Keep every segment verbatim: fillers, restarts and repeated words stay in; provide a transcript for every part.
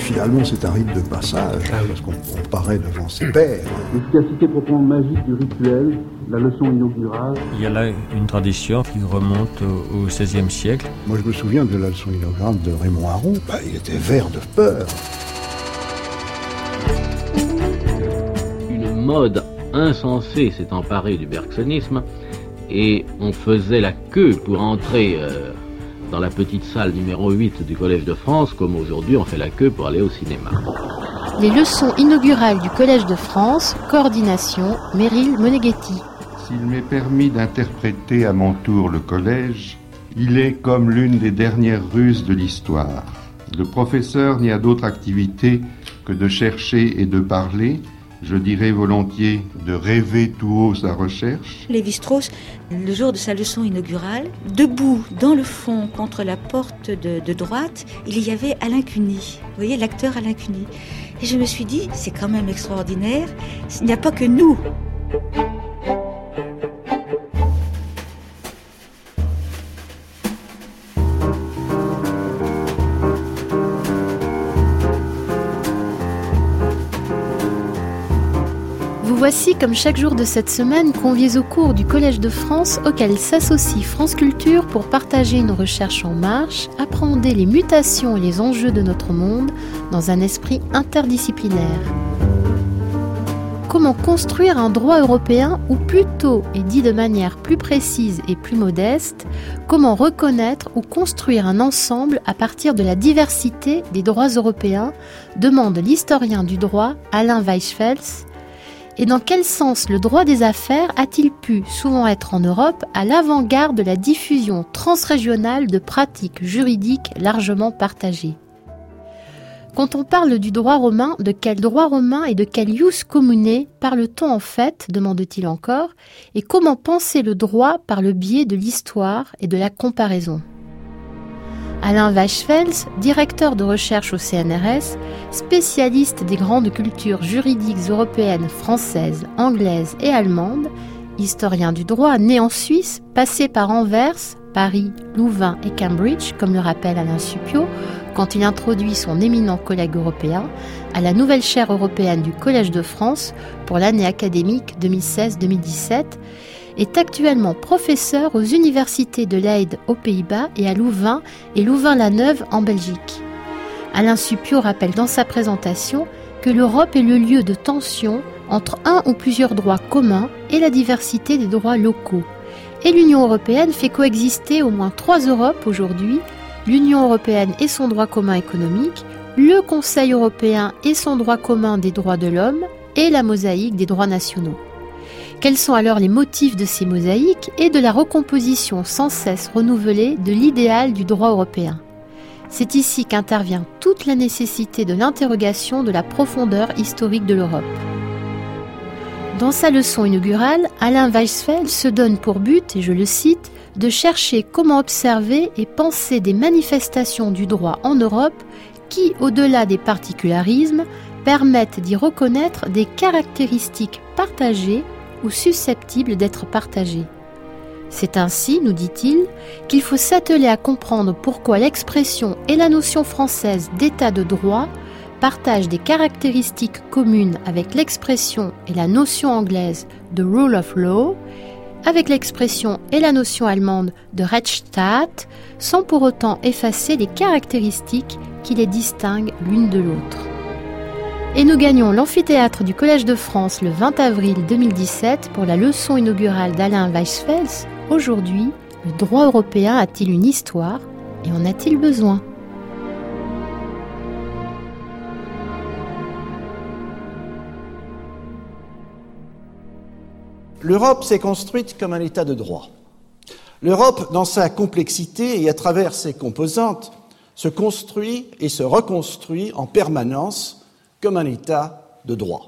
finalement, c'est un rite de passage, ah oui. parce qu'on on paraît devant ses pairs. L'efficacité proprement magique du rituel, la leçon inaugurale. Il y a là une tradition qui remonte au seizième siècle. Moi, je me souviens de la leçon inaugurale de Raymond Aron. Bah, il était vert de peur. Une mode insensée s'est emparée du bergsonisme et on faisait la queue pour entrer euh, dans la petite salle numéro huit du Collège de France, comme aujourd'hui on fait la queue pour aller au cinéma. Les leçons inaugurales du Collège de France, coordination, Meryl Moneghetti. S'il m'est permis d'interpréter à mon tour le collège, il est comme l'une des dernières ruses de l'histoire. Le professeur n'y a d'autre activité que de chercher et de parler, je dirais volontiers de rêver tout haut sa recherche. Lévi-Strauss, le jour de sa leçon inaugurale, debout dans le fond contre la porte de, de droite, il y avait Alain Cuny. Vous voyez, l'acteur Alain Cuny. Et je me suis dit, c'est quand même extraordinaire, il n'y a pas que nous. Voici, comme chaque jour de cette semaine, conviés au cours du Collège de France auquel s'associe France Culture pour partager une recherche en marche, appréhender les mutations et les enjeux de notre monde dans un esprit interdisciplinaire. Comment construire un droit européen, ou plutôt, et dit de manière plus précise et plus modeste, comment reconnaître ou construire un ensemble à partir de la diversité des droits européens, demande l'historien du droit Alain Weisfels. Et dans quel sens le droit des affaires a-t-il pu souvent être en Europe à l'avant-garde de la diffusion transrégionale de pratiques juridiques largement partagées ? Quand on parle du droit romain, de quel droit romain et de quel ius commune parle-t-on en fait, demande-t-il encore, et comment penser le droit par le biais de l'histoire et de la comparaison ? Alain Weisfels, directeur de recherche au C N R S, spécialiste des grandes cultures juridiques européennes, françaises, anglaises et allemandes, historien du droit né en Suisse, passé par Anvers, Paris, Louvain et Cambridge, comme le rappelle Alain Suppiot, quand il introduit son éminent collègue européen à la nouvelle chaire européenne du Collège de France pour l'année académique deux mille seize deux mille dix-sept, est actuellement professeur aux universités de Leyde aux Pays-Bas et à Louvain et Louvain-la-Neuve en Belgique. Alain Suppiot rappelle dans sa présentation que l'Europe est le lieu de tension entre un ou plusieurs droits communs et la diversité des droits locaux. Et l'Union européenne fait coexister au moins trois Europes aujourd'hui, l'Union européenne et son droit commun économique, le Conseil européen et son droit commun des droits de l'homme et la mosaïque des droits nationaux. Quels sont alors les motifs de ces mosaïques et de la recomposition sans cesse renouvelée de l'idéal du droit européen ? C'est ici qu'intervient toute la nécessité de l'interrogation de la profondeur historique de l'Europe. Dans sa leçon inaugurale, Alain Weisfels se donne pour but, et je le cite, de chercher comment observer et penser des manifestations du droit en Europe qui, au-delà des particularismes, permettent d'y reconnaître des caractéristiques partagées ou susceptibles d'être partagées. C'est ainsi, nous dit-il, qu'il faut s'atteler à comprendre pourquoi l'expression et la notion française d'état de droit partagent des caractéristiques communes avec l'expression et la notion anglaise de rule of law, avec l'expression et la notion allemande de Rechtsstaat, sans pour autant effacer les caractéristiques qui les distinguent l'une de l'autre. Et nous gagnons l'amphithéâtre du Collège de France le vingt avril deux mille dix-sept pour la leçon inaugurale d'Alain Weisfels. Aujourd'hui, le droit européen a-t-il une histoire et en a-t-il besoin ? L'Europe s'est construite comme un état de droit. L'Europe, dans sa complexité et à travers ses composantes, se construit et se reconstruit en permanence comme un état de droit.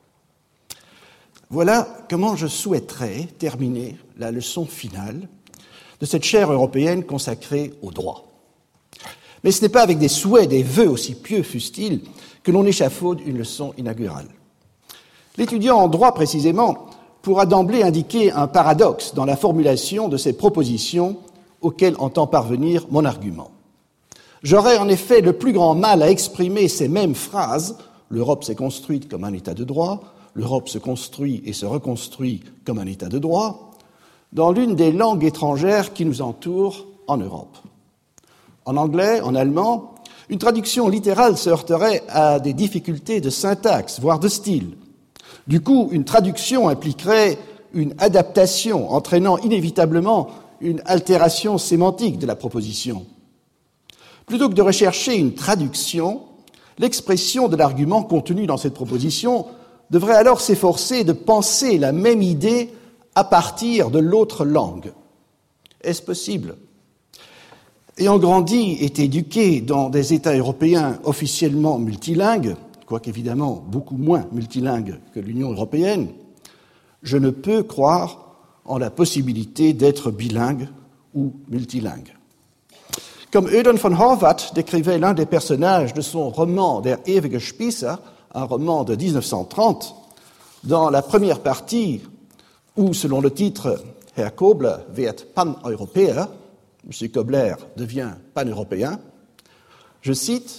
Voilà comment je souhaiterais terminer la leçon finale de cette chaire européenne consacrée au droit. Mais ce n'est pas avec des souhaits, des vœux, aussi pieux fussent-ils, que l'on échafaude une leçon inaugurale. L'étudiant en droit, précisément, pourra d'emblée indiquer un paradoxe dans la formulation de ces propositions auxquelles entend parvenir mon argument. J'aurais en effet le plus grand mal à exprimer ces mêmes phrases « l'Europe s'est construite comme un État de droit »,« l'Europe se construit et se reconstruit comme un État de droit » dans l'une des langues étrangères qui nous entourent en Europe. En anglais, en allemand, une traduction littérale se heurterait à des difficultés de syntaxe, voire de style. Du coup, une traduction impliquerait une adaptation entraînant inévitablement une altération sémantique de la proposition. Plutôt que de rechercher une traduction, l'expression de l'argument contenu dans cette proposition devrait alors s'efforcer de penser la même idée à partir de l'autre langue. Est-ce possible ? Ayant grandi et éduqué dans des États européens officiellement multilingues, quoique évidemment beaucoup moins multilingues que l'Union européenne, je ne peux croire en la possibilité d'être bilingue ou multilingue. Comme Eugen von Horvath décrivait l'un des personnages de son roman Der ewige Spießer, un roman de dix-neuf cent trente, dans la première partie où, selon le titre, Herr Kobler wird Pan-Europäer, M. Kobler devient pan-européen, je cite,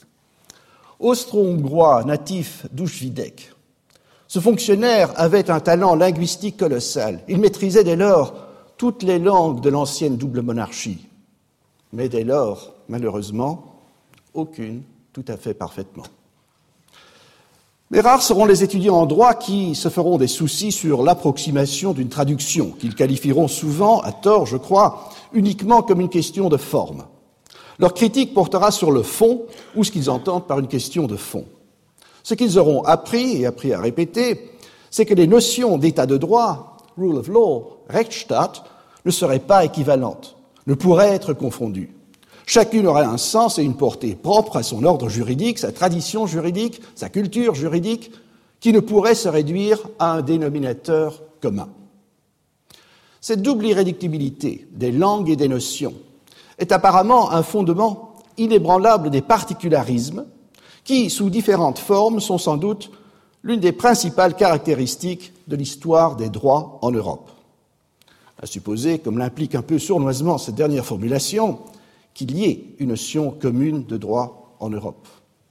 « Austro-hongrois natif d'Uschwidek, ce fonctionnaire avait un talent linguistique colossal. Il maîtrisait dès lors toutes les langues de l'ancienne double monarchie, mais dès lors, malheureusement, aucune tout à fait parfaitement. » Mais rares seront les étudiants en droit qui se feront des soucis sur l'approximation d'une traduction, qu'ils qualifieront souvent, à tort je crois, uniquement comme une question de forme. Leur critique portera sur le fond ou ce qu'ils entendent par une question de fond. Ce qu'ils auront appris et appris à répéter, c'est que les notions d'état de droit, rule of law, Rechtsstaat, ne seraient pas équivalentes, ne pourraient être confondues. Chacune aurait un sens et une portée propre à son ordre juridique, sa tradition juridique, sa culture juridique, qui ne pourrait se réduire à un dénominateur commun. Cette double irréductibilité des langues et des notions est apparemment un fondement inébranlable des particularismes qui, sous différentes formes, sont sans doute l'une des principales caractéristiques de l'histoire des droits en Europe. À supposer, comme l'implique un peu sournoisement cette dernière formulation, qu'il y ait une notion commune de droit en Europe.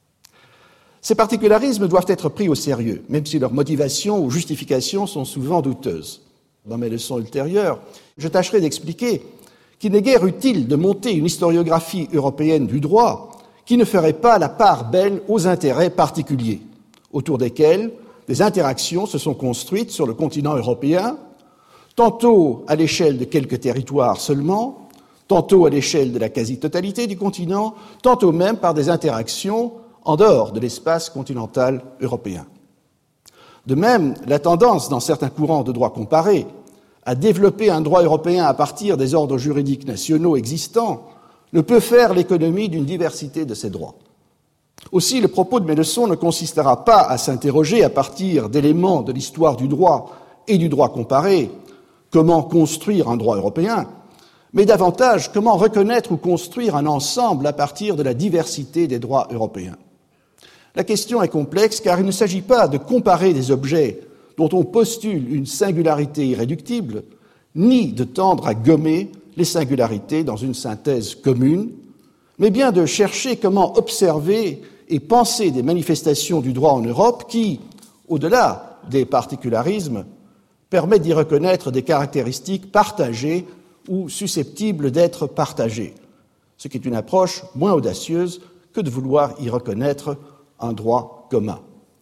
Ces particularismes doivent être pris au sérieux, même si leurs motivations ou justifications sont souvent douteuses. Dans mes leçons ultérieures, je tâcherai d'expliquer qu'il n'est guère utile de monter une historiographie européenne du droit qui ne ferait pas la part belle aux intérêts particuliers, autour desquels des interactions se sont construites sur le continent européen, tantôt à l'échelle de quelques territoires seulement, tantôt à l'échelle de la quasi-totalité du continent, tantôt même par des interactions en dehors de l'espace continental européen. De même, la tendance dans certains courants de droit comparé à développer un droit européen à partir des ordres juridiques nationaux existants ne peut faire l'économie d'une diversité de ces droits. Aussi, le propos de mes leçons ne consistera pas à s'interroger à partir d'éléments de l'histoire du droit et du droit comparé, comment construire un droit européen, mais davantage comment reconnaître ou construire un ensemble à partir de la diversité des droits européens. La question est complexe car il ne s'agit pas de comparer des objets dont on postule une singularité irréductible, ni de tendre à gommer les singularités dans une synthèse commune, mais bien de chercher comment observer et penser des manifestations du droit en Europe qui, au-delà des particularismes, permettent d'y reconnaître des caractéristiques partagées ou susceptibles d'être partagées, ce qui est une approche moins audacieuse que de vouloir y reconnaître un droit commun.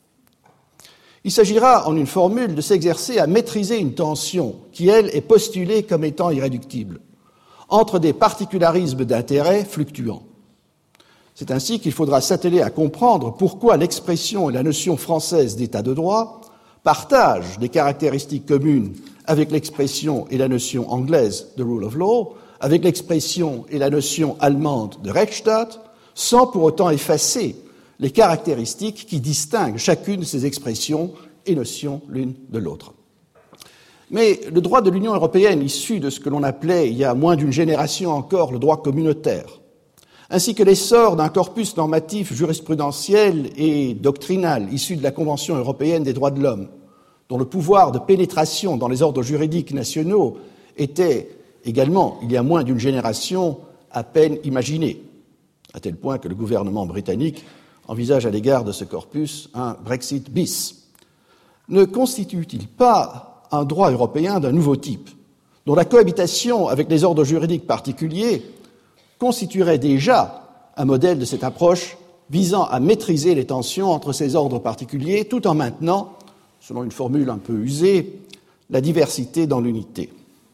Il s'agira, en une formule, de s'exercer à maîtriser une tension qui, elle, est postulée comme étant irréductible, entre des particularismes d'intérêt fluctuants. C'est ainsi qu'il faudra s'atteler à comprendre pourquoi l'expression et la notion française d'état de droit partagent des caractéristiques communes avec l'expression et la notion anglaise de rule of law, avec l'expression et la notion allemande de Rechtsstaat, sans pour autant effacer les caractéristiques qui distinguent chacune de ces expressions et notions l'une de l'autre. Mais le droit de l'Union européenne, issu de ce que l'on appelait il y a moins d'une génération encore le droit communautaire, ainsi que l'essor d'un corpus normatif jurisprudentiel et doctrinal issu de la Convention européenne des droits de l'homme, dont le pouvoir de pénétration dans les ordres juridiques nationaux était également, il y a moins d'une génération, à peine imaginé. à tel point que le gouvernement britannique envisage à l'égard de ce corpus un Brexit bis. Ne constitue-t-il pas un droit européen d'un nouveau type, dont la cohabitation avec les ordres juridiques particuliers constituerait déjà un modèle de cette approche visant à maîtriser les tensions entre ces ordres particuliers, tout en maintenant, selon une formule un peu usée, la diversité dans l'unité.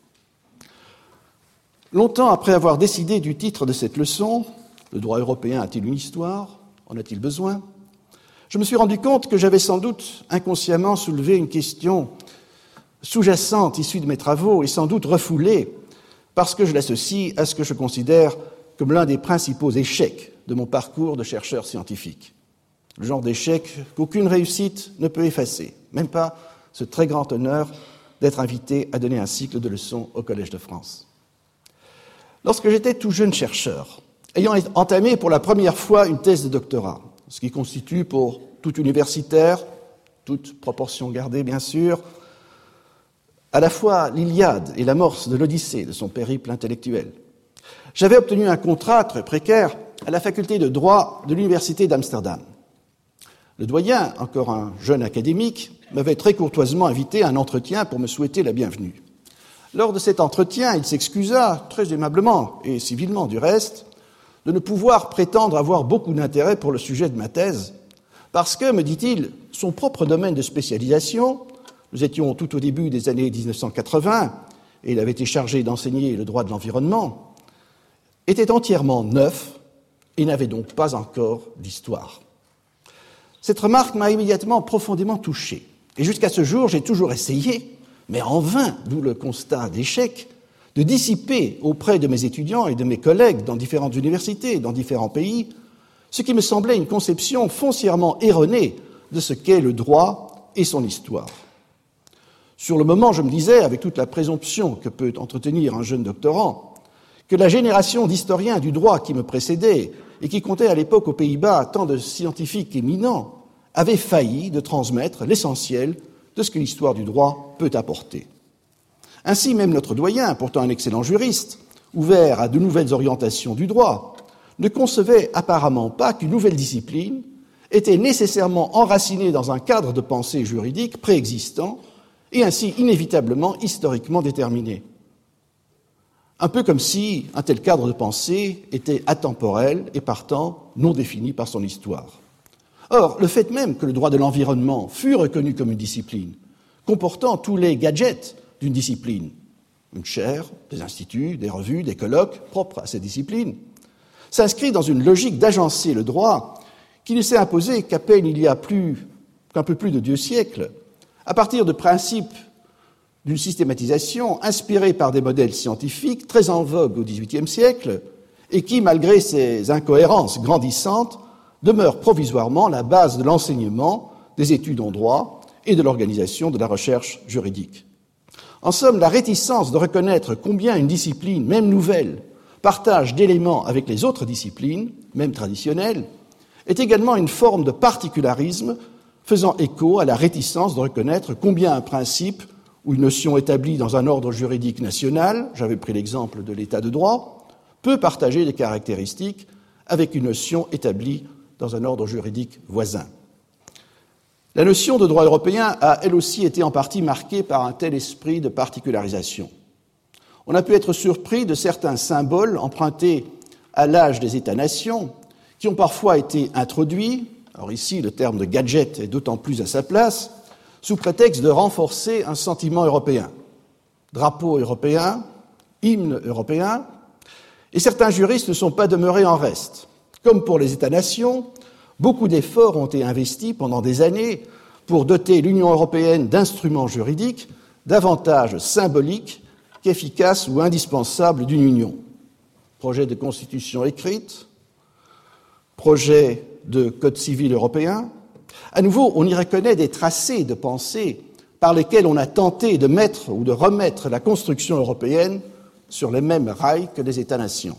Longtemps après avoir décidé du titre de cette leçon, le droit européen a-t-il une histoire? En a-t-il besoin? Je me suis rendu compte que j'avais sans doute inconsciemment soulevé une question sous-jacente issue de mes travaux et sans doute refoulée parce que je l'associe à ce que je considère comme l'un des principaux échecs de mon parcours de chercheur scientifique. Le genre d'échec qu'aucune réussite ne peut effacer, même pas ce très grand honneur d'être invité à donner un cycle de leçons au Collège de France. Lorsque j'étais tout jeune chercheur, ayant entamé pour la première fois une thèse de doctorat, ce qui constitue pour tout universitaire, toute proportion gardée bien sûr, à la fois l'Iliade et l'amorce de l'Odyssée de son périple intellectuel, j'avais obtenu un contrat très précaire à la faculté de droit de l'université d'Amsterdam. Le doyen, encore un jeune académique, m'avait très courtoisement invité à un entretien pour me souhaiter la bienvenue. Lors de cet entretien, il s'excusa, très aimablement et civilement du reste, de ne pouvoir prétendre avoir beaucoup d'intérêt pour le sujet de ma thèse, parce que, me dit-il, son propre domaine de spécialisation, nous étions tout au début des années dix-neuf cent quatre-vingts, et il avait été chargé d'enseigner le droit de l'environnement, était entièrement neuf et n'avait donc pas encore d'histoire. Cette remarque m'a immédiatement profondément touché, et jusqu'à ce jour, j'ai toujours essayé, mais en vain, d'où le constat d'échec, de dissiper auprès de mes étudiants et de mes collègues dans différentes universités, dans différents pays, ce qui me semblait une conception foncièrement erronée de ce qu'est le droit et son histoire. Sur le moment, je me disais, avec toute la présomption que peut entretenir un jeune doctorant, que la génération d'historiens du droit qui me précédait et qui comptait à l'époque aux Pays-Bas tant de scientifiques éminents avait failli de transmettre l'essentiel de ce que l'histoire du droit peut apporter. Ainsi, même notre doyen, pourtant un excellent juriste, ouvert à de nouvelles orientations du droit, ne concevait apparemment pas qu'une nouvelle discipline était nécessairement enracinée dans un cadre de pensée juridique préexistant et ainsi inévitablement historiquement déterminé. Un peu comme si un tel cadre de pensée était atemporel et partant non défini par son histoire. Or, le fait même que le droit de l'environnement fût reconnu comme une discipline, comportant tous les gadgets d'une discipline, une chaire, des instituts, des revues, des colloques propres à cette discipline, s'inscrit dans une logique d'agencer le droit qui ne s'est imposée qu'à peine il y a plus, qu'un peu plus de deux siècles, à partir de principes d'une systématisation inspirée par des modèles scientifiques très en vogue au dix-huitième siècle et qui, malgré ces incohérences grandissantes, demeure provisoirement la base de l'enseignement, des études en droit et de l'organisation de la recherche juridique. En somme, la réticence de reconnaître combien une discipline, même nouvelle, partage d'éléments avec les autres disciplines, même traditionnelles, est également une forme de particularisme faisant écho à la réticence de reconnaître combien un principe ou une notion établie dans un ordre juridique national, j'avais pris l'exemple de l'état de droit, peut partager des caractéristiques avec une notion établie dans un ordre juridique voisin. La notion de droit européen a, elle aussi, été en partie marquée par un tel esprit de particularisation. On a pu être surpris de certains symboles empruntés à l'âge des États-nations qui ont parfois été introduits, alors ici le terme de gadget est d'autant plus à sa place, sous prétexte de renforcer un sentiment européen. Drapeau européen, hymne européen, et certains juristes ne sont pas demeurés en reste. Comme pour les États-nations, beaucoup d'efforts ont été investis pendant des années pour doter l'Union européenne d'instruments juridiques davantage symboliques qu'efficaces ou indispensables d'une union. Projet de constitution écrite, projet de code civil européen. À nouveau, on y reconnaît des tracés de pensée par lesquels on a tenté de mettre ou de remettre la construction européenne sur les mêmes rails que les États-nations.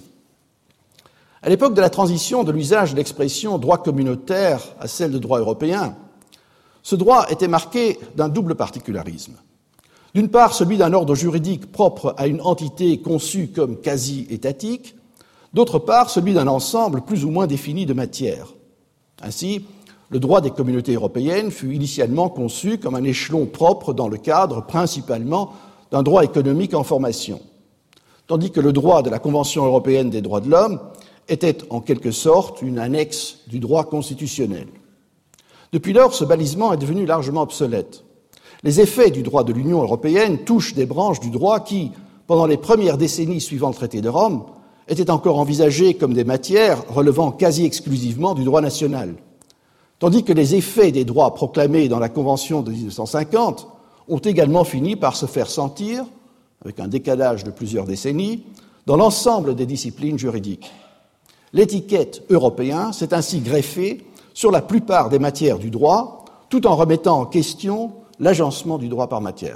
À l'époque de la transition de l'usage de l'expression droit communautaire à celle de droit européen, ce droit était marqué d'un double particularisme. D'une part, celui d'un ordre juridique propre à une entité conçue comme quasi-étatique, D'autre part, celui d'un ensemble plus ou moins défini de matières. Ainsi, le droit des communautés européennes fut initialement conçu comme un échelon propre dans le cadre principalement d'un droit économique en formation, tandis que le droit de la Convention européenne des droits de l'homme était en quelque sorte une annexe du droit constitutionnel. Depuis lors, ce balisement est devenu largement obsolète. Les effets du droit de l'Union européenne touchent des branches du droit qui, pendant les premières décennies suivant le traité de Rome, étaient encore envisagées comme des matières relevant quasi exclusivement du droit national, tandis que les effets des droits proclamés dans la Convention de dix-neuf cent cinquante ont également fini par se faire sentir, avec un décalage de plusieurs décennies, dans l'ensemble des disciplines juridiques. L'étiquette européen s'est ainsi greffée sur la plupart des matières du droit, tout en remettant en question l'agencement du droit par matière.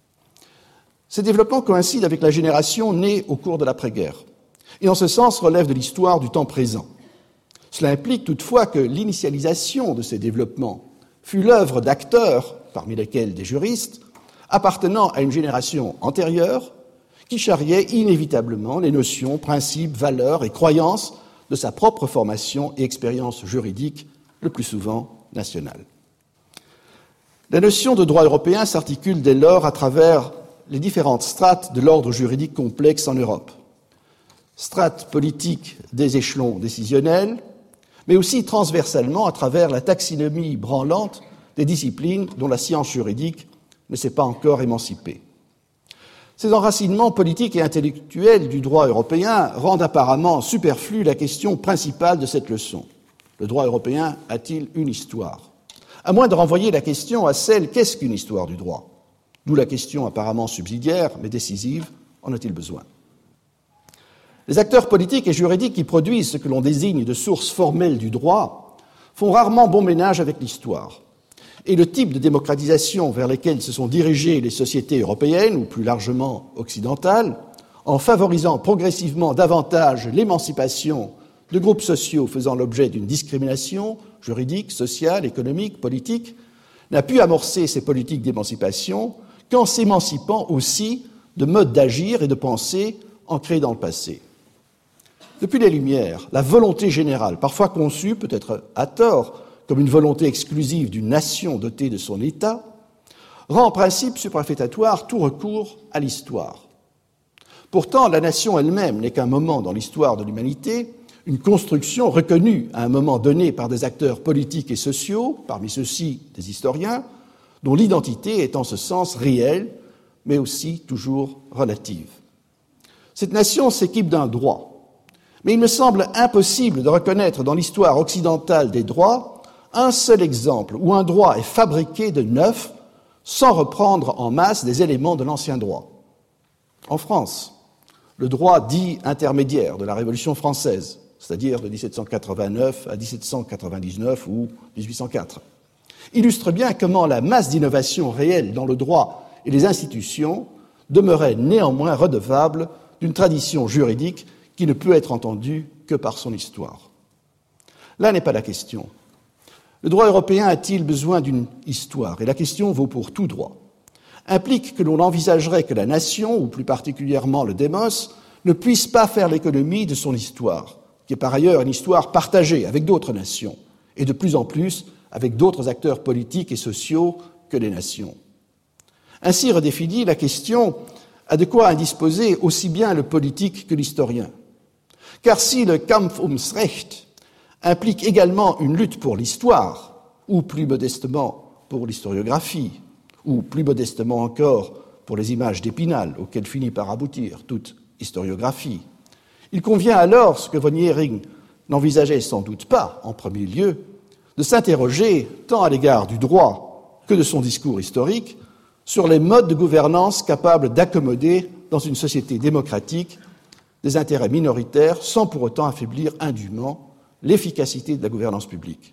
Ces développements coïncident avec la génération née au cours de l'après-guerre, et en ce sens relèvent de l'histoire du temps présent. Cela implique toutefois que l'initialisation de ces développements fut l'œuvre d'acteurs, parmi lesquels des juristes, appartenant à une génération antérieure, qui charriait inévitablement les notions, principes, valeurs et croyances de sa propre formation et expérience juridique, le plus souvent nationale. La notion de droit européen s'articule dès lors à travers les différentes strates de l'ordre juridique complexe en Europe. Strates politiques des échelons décisionnels, mais aussi transversalement à travers la taxinomie branlante des disciplines dont la science juridique ne s'est pas encore émancipée. Ces enracinements politiques et intellectuels du droit européen rendent apparemment superflue la question principale de cette leçon. Le droit européen a-t-il une histoire ? À moins de renvoyer la question à celle « qu'est-ce qu'une histoire du droit ?» D'où la question apparemment subsidiaire, mais décisive, en a-t-il besoin ? Les acteurs politiques et juridiques qui produisent ce que l'on désigne de sources formelles du droit font rarement bon ménage avec l'histoire. Et le type de démocratisation vers lesquels se sont dirigées les sociétés européennes, ou plus largement occidentales, en favorisant progressivement davantage l'émancipation de groupes sociaux faisant l'objet d'une discrimination juridique, sociale, économique, politique, n'a pu amorcer ces politiques d'émancipation qu'en s'émancipant aussi de modes d'agir et de penser ancrés dans le passé. Depuis les Lumières, la volonté générale, parfois conçue, peut-être à tort, comme une volonté exclusive d'une nation dotée de son État, rend en principe superfétatoire tout recours à l'histoire. Pourtant, la nation elle-même n'est qu'un moment dans l'histoire de l'humanité, une construction reconnue à un moment donné par des acteurs politiques et sociaux, parmi ceux-ci des historiens, dont l'identité est en ce sens réelle, mais aussi toujours relative. Cette nation s'équipe d'un droit, mais il me semble impossible de reconnaître dans l'histoire occidentale des droits un seul exemple où un droit est fabriqué de neuf sans reprendre en masse des éléments de l'ancien droit. En France, le droit dit intermédiaire de la Révolution française, c'est-à-dire de dix-sept cent quatre-vingt-neuf à dix-sept cent quatre-vingt-dix-neuf ou dix-huit cent quatre, illustre bien comment la masse d'innovation réelle dans le droit et les institutions demeurait néanmoins redevable d'une tradition juridique qui ne peut être entendue que par son histoire. Là n'est pas la question. Le droit européen a-t-il besoin d'une histoire ? Et la question vaut pour tout droit. Implique que l'on envisagerait que la nation, ou plus particulièrement le démos, ne puisse pas faire l'économie de son histoire, qui est par ailleurs une histoire partagée avec d'autres nations, et de plus en plus avec d'autres acteurs politiques et sociaux que les nations. Ainsi redéfinie, la question a de quoi indisposer aussi bien le politique que l'historien. Car si le Kampf ums Recht implique également une lutte pour l'histoire, ou plus modestement pour l'historiographie, ou plus modestement encore pour les images d'Épinal, auxquelles finit par aboutir toute historiographie, il convient alors, ce que von Jhering n'envisageait sans doute pas en premier lieu, de s'interroger tant à l'égard du droit que de son discours historique sur les modes de gouvernance capables d'accommoder dans une société démocratique des intérêts minoritaires sans pour autant affaiblir indûment l'efficacité de la gouvernance publique.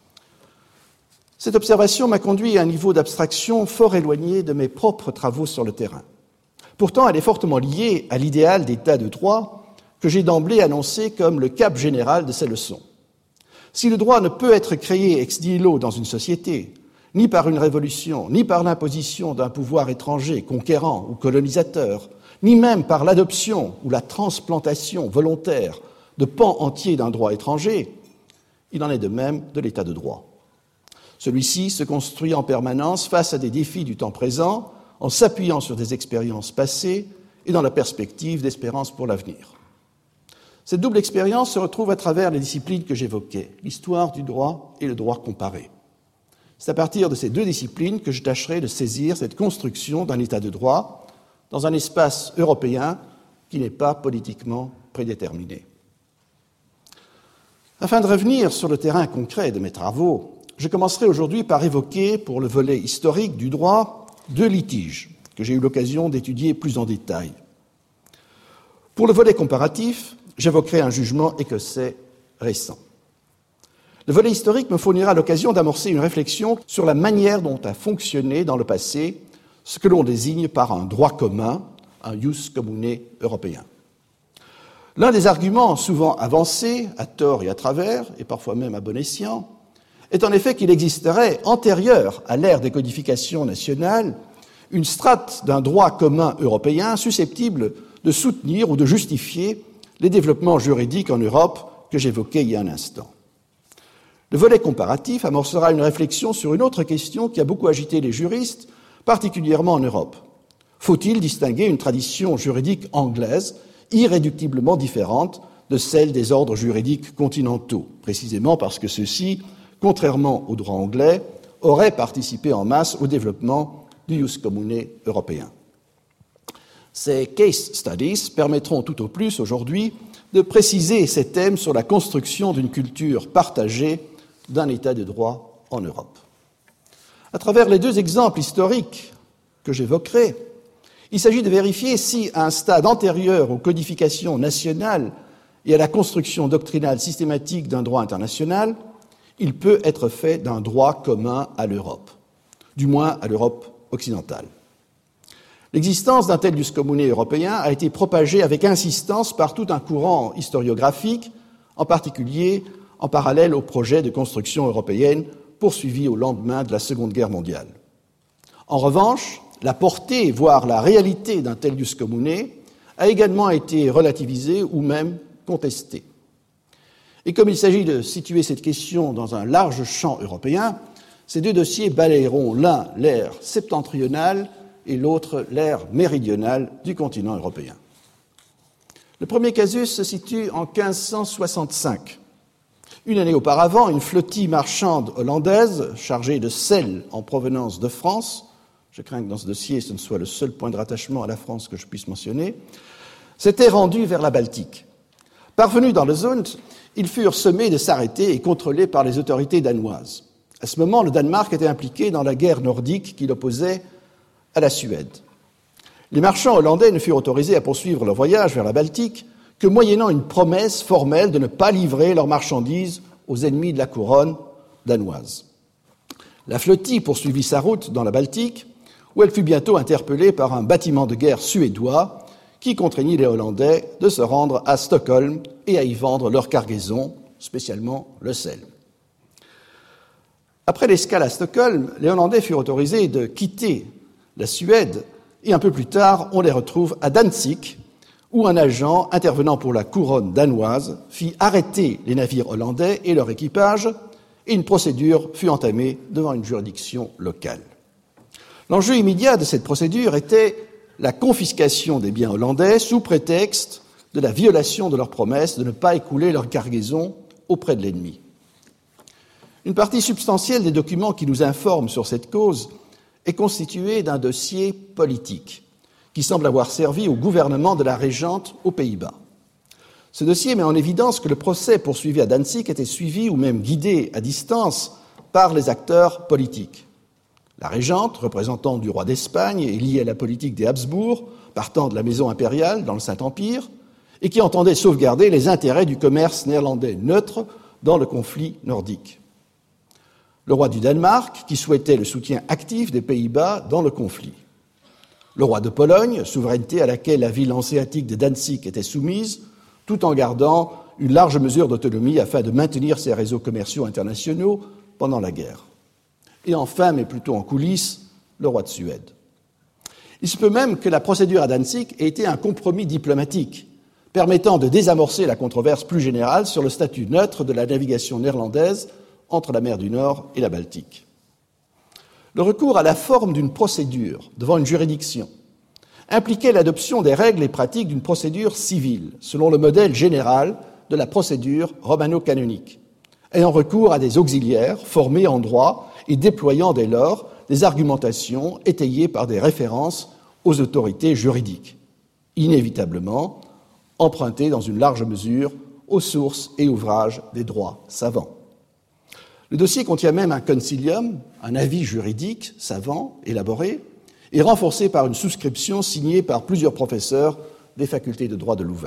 Cette observation m'a conduit à un niveau d'abstraction fort éloigné de mes propres travaux sur le terrain. Pourtant, elle est fortement liée à l'idéal d'état de droit que j'ai d'emblée annoncé comme le cap général de ces leçons. Si le droit ne peut être créé ex nihilo dans une société, ni par une révolution, ni par l'imposition d'un pouvoir étranger, conquérant ou colonisateur, ni même par l'adoption ou la transplantation volontaire de pans entiers d'un droit étranger, il en est de même de l'état de droit. Celui-ci se construit en permanence face à des défis du temps présent, en s'appuyant sur des expériences passées et dans la perspective d'espérance pour l'avenir. Cette double expérience se retrouve à travers les disciplines que j'évoquais, l'histoire du droit et le droit comparé. C'est à partir de ces deux disciplines que je tâcherai de saisir cette construction d'un état de droit dans un espace européen qui n'est pas politiquement prédéterminé. Afin de revenir sur le terrain concret de mes travaux, je commencerai aujourd'hui par évoquer, pour le volet historique du droit, deux litiges que j'ai eu l'occasion d'étudier plus en détail. Pour le volet comparatif, j'évoquerai un jugement écossais récent. Le volet historique me fournira l'occasion d'amorcer une réflexion sur la manière dont a fonctionné dans le passé ce que l'on désigne par un droit commun, un ius commune européen. L'un des arguments souvent avancés, à tort et à travers, et parfois même à bon escient, est en effet qu'il existerait, antérieure à l'ère des codifications nationales, une strate d'un droit commun européen susceptible de soutenir ou de justifier les développements juridiques en Europe que j'évoquais il y a un instant. Le volet comparatif amorcera une réflexion sur une autre question qui a beaucoup agité les juristes, particulièrement en Europe. Faut-il distinguer une tradition juridique anglaise irréductiblement différente de celle des ordres juridiques continentaux, précisément parce que ceux-ci, contrairement au droit anglais, auraient participé en masse au développement du ius commune européen. Ces case studies permettront tout au plus aujourd'hui de préciser ces thèmes sur la construction d'une culture partagée d'un état de droit en Europe. À travers les deux exemples historiques que j'évoquerai, il s'agit de vérifier si, à un stade antérieur aux codifications nationales et à la construction doctrinale systématique d'un droit international, il peut être fait d'un droit commun à l'Europe, du moins à l'Europe occidentale. L'existence d'un tel ius commune européen a été propagée avec insistance par tout un courant historiographique, en particulier en parallèle au projet de construction européenne poursuivi au lendemain de la Seconde Guerre mondiale. En revanche, la portée, voire la réalité d'un tel ius commune a également été relativisée ou même contestée. Et comme il s'agit de situer cette question dans un large champ européen, ces deux dossiers balayeront l'un l'ère septentrionale et l'autre l'ère méridionale du continent européen. Le premier casus se situe en quinze cent soixante-cinq. Une année auparavant, une flottille marchande hollandaise chargée de sel en provenance de France, je crains que dans ce dossier ce ne soit le seul point de rattachement à la France que je puisse mentionner, s'était rendue vers la Baltique. Parvenus dans le Zund, ils furent sommés de s'arrêter et contrôlés par les autorités danoises. À ce moment, le Danemark était impliqué dans la guerre nordique qui l'opposait à la Suède. Les marchands hollandais ne furent autorisés à poursuivre leur voyage vers la Baltique que moyennant une promesse formelle de ne pas livrer leurs marchandises aux ennemis de la couronne danoise. La flottille poursuivit sa route dans la Baltique, où elle fut bientôt interpellée par un bâtiment de guerre suédois qui contraignit les Hollandais de se rendre à Stockholm et à y vendre leur cargaison, spécialement le sel. Après l'escale à Stockholm, les Hollandais furent autorisés de quitter la Suède et un peu plus tard, on les retrouve à Danzig, où un agent intervenant pour la couronne danoise fit arrêter les navires hollandais et leur équipage, et une procédure fut entamée devant une juridiction locale. L'enjeu immédiat de cette procédure était la confiscation des biens hollandais sous prétexte de la violation de leur promesse de ne pas écouler leur cargaison auprès de l'ennemi. Une partie substantielle des documents qui nous informent sur cette cause est constituée d'un dossier politique qui semble avoir servi au gouvernement de la régente aux Pays-Bas. Ce dossier met en évidence que le procès poursuivi à Danzig était suivi ou même guidé à distance par les acteurs politiques. La régente, représentante du roi d'Espagne et liée à la politique des Habsbourg, partant de la maison impériale dans le Saint-Empire, et qui entendait sauvegarder les intérêts du commerce néerlandais neutre dans le conflit nordique. Le roi du Danemark, qui souhaitait le soutien actif des Pays-Bas dans le conflit. Le roi de Pologne, souveraineté à laquelle la ville hanséatique de Danzig était soumise, tout en gardant une large mesure d'autonomie afin de maintenir ses réseaux commerciaux internationaux pendant la guerre. Et enfin, mais plutôt en coulisses, le roi de Suède. Il se peut même que la procédure à Danzig ait été un compromis diplomatique, permettant de désamorcer la controverse plus générale sur le statut neutre de la navigation néerlandaise entre la mer du Nord et la Baltique. Le recours à la forme d'une procédure devant une juridiction impliquait l'adoption des règles et pratiques d'une procédure civile, selon le modèle général de la procédure romano-canonique, ayant recours à des auxiliaires formés en droit et déployant dès lors des argumentations étayées par des références aux autorités juridiques, inévitablement empruntées dans une large mesure aux sources et ouvrages des droits savants. Le dossier contient même un concilium, un avis juridique savant, élaboré, et renforcé par une souscription signée par plusieurs professeurs des facultés de droit de Louvain.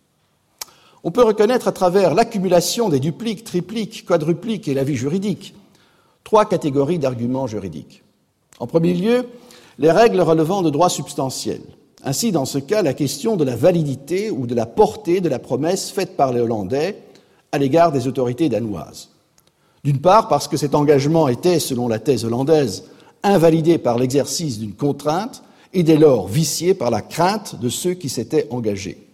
On peut reconnaître à travers l'accumulation des dupliques, tripliques, quadrupliques et l'avis juridique trois catégories d'arguments juridiques. En premier lieu, les règles relevant de droit substantiel. Ainsi, dans ce cas, la question de la validité ou de la portée de la promesse faite par les Hollandais à l'égard des autorités danoises. D'une part, parce que cet engagement était, selon la thèse hollandaise, invalidé par l'exercice d'une contrainte et dès lors vicié par la crainte de ceux qui s'étaient engagés.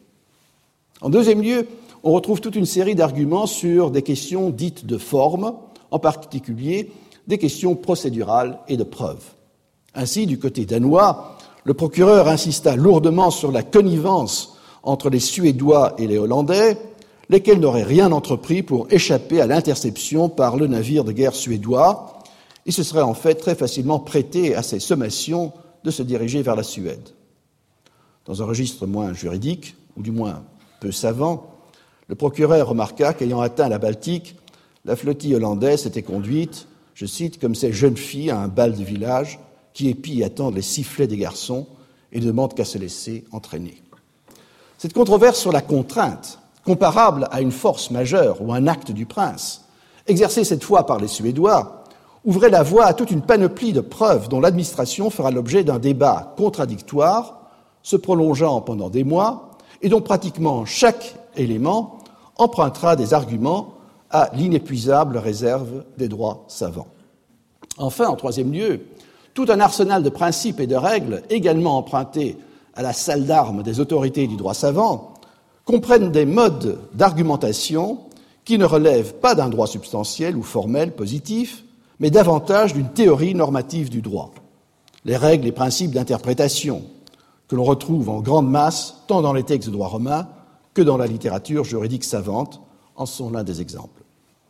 En deuxième lieu, on retrouve toute une série d'arguments sur des questions dites de forme, en particulier des questions procédurales et de preuve. Ainsi, du côté danois, le procureur insista lourdement sur la connivence entre les Suédois et les Hollandais, lesquels n'auraient rien entrepris pour échapper à l'interception par le navire de guerre suédois, et se seraient en fait très facilement prêtés à ces sommations de se diriger vers la Suède. Dans un registre moins juridique, ou du moins peu savant, le procureur remarqua qu'ayant atteint la Baltique, la flottille hollandaise s'était conduite, je cite, comme ces jeunes filles à un bal de village qui épient et attendent les sifflets des garçons et ne demandent qu'à se laisser entraîner. Cette controverse sur la contrainte, comparable à une force majeure ou un acte du prince, exercée cette fois par les Suédois, ouvrait la voie à toute une panoplie de preuves dont l'administration fera l'objet d'un débat contradictoire, se prolongeant pendant des mois, et dont pratiquement chaque élément empruntera des arguments à l'inépuisable réserve des droits savants. Enfin, en troisième lieu, tout un arsenal de principes et de règles, également empruntés à la salle d'armes des autorités du droit savant, comprennent des modes d'argumentation qui ne relèvent pas d'un droit substantiel ou formel positif, mais davantage d'une théorie normative du droit. Les règles et principes d'interprétation que l'on retrouve en grande masse tant dans les textes de droit romain que dans la littérature juridique savante en sont l'un des exemples.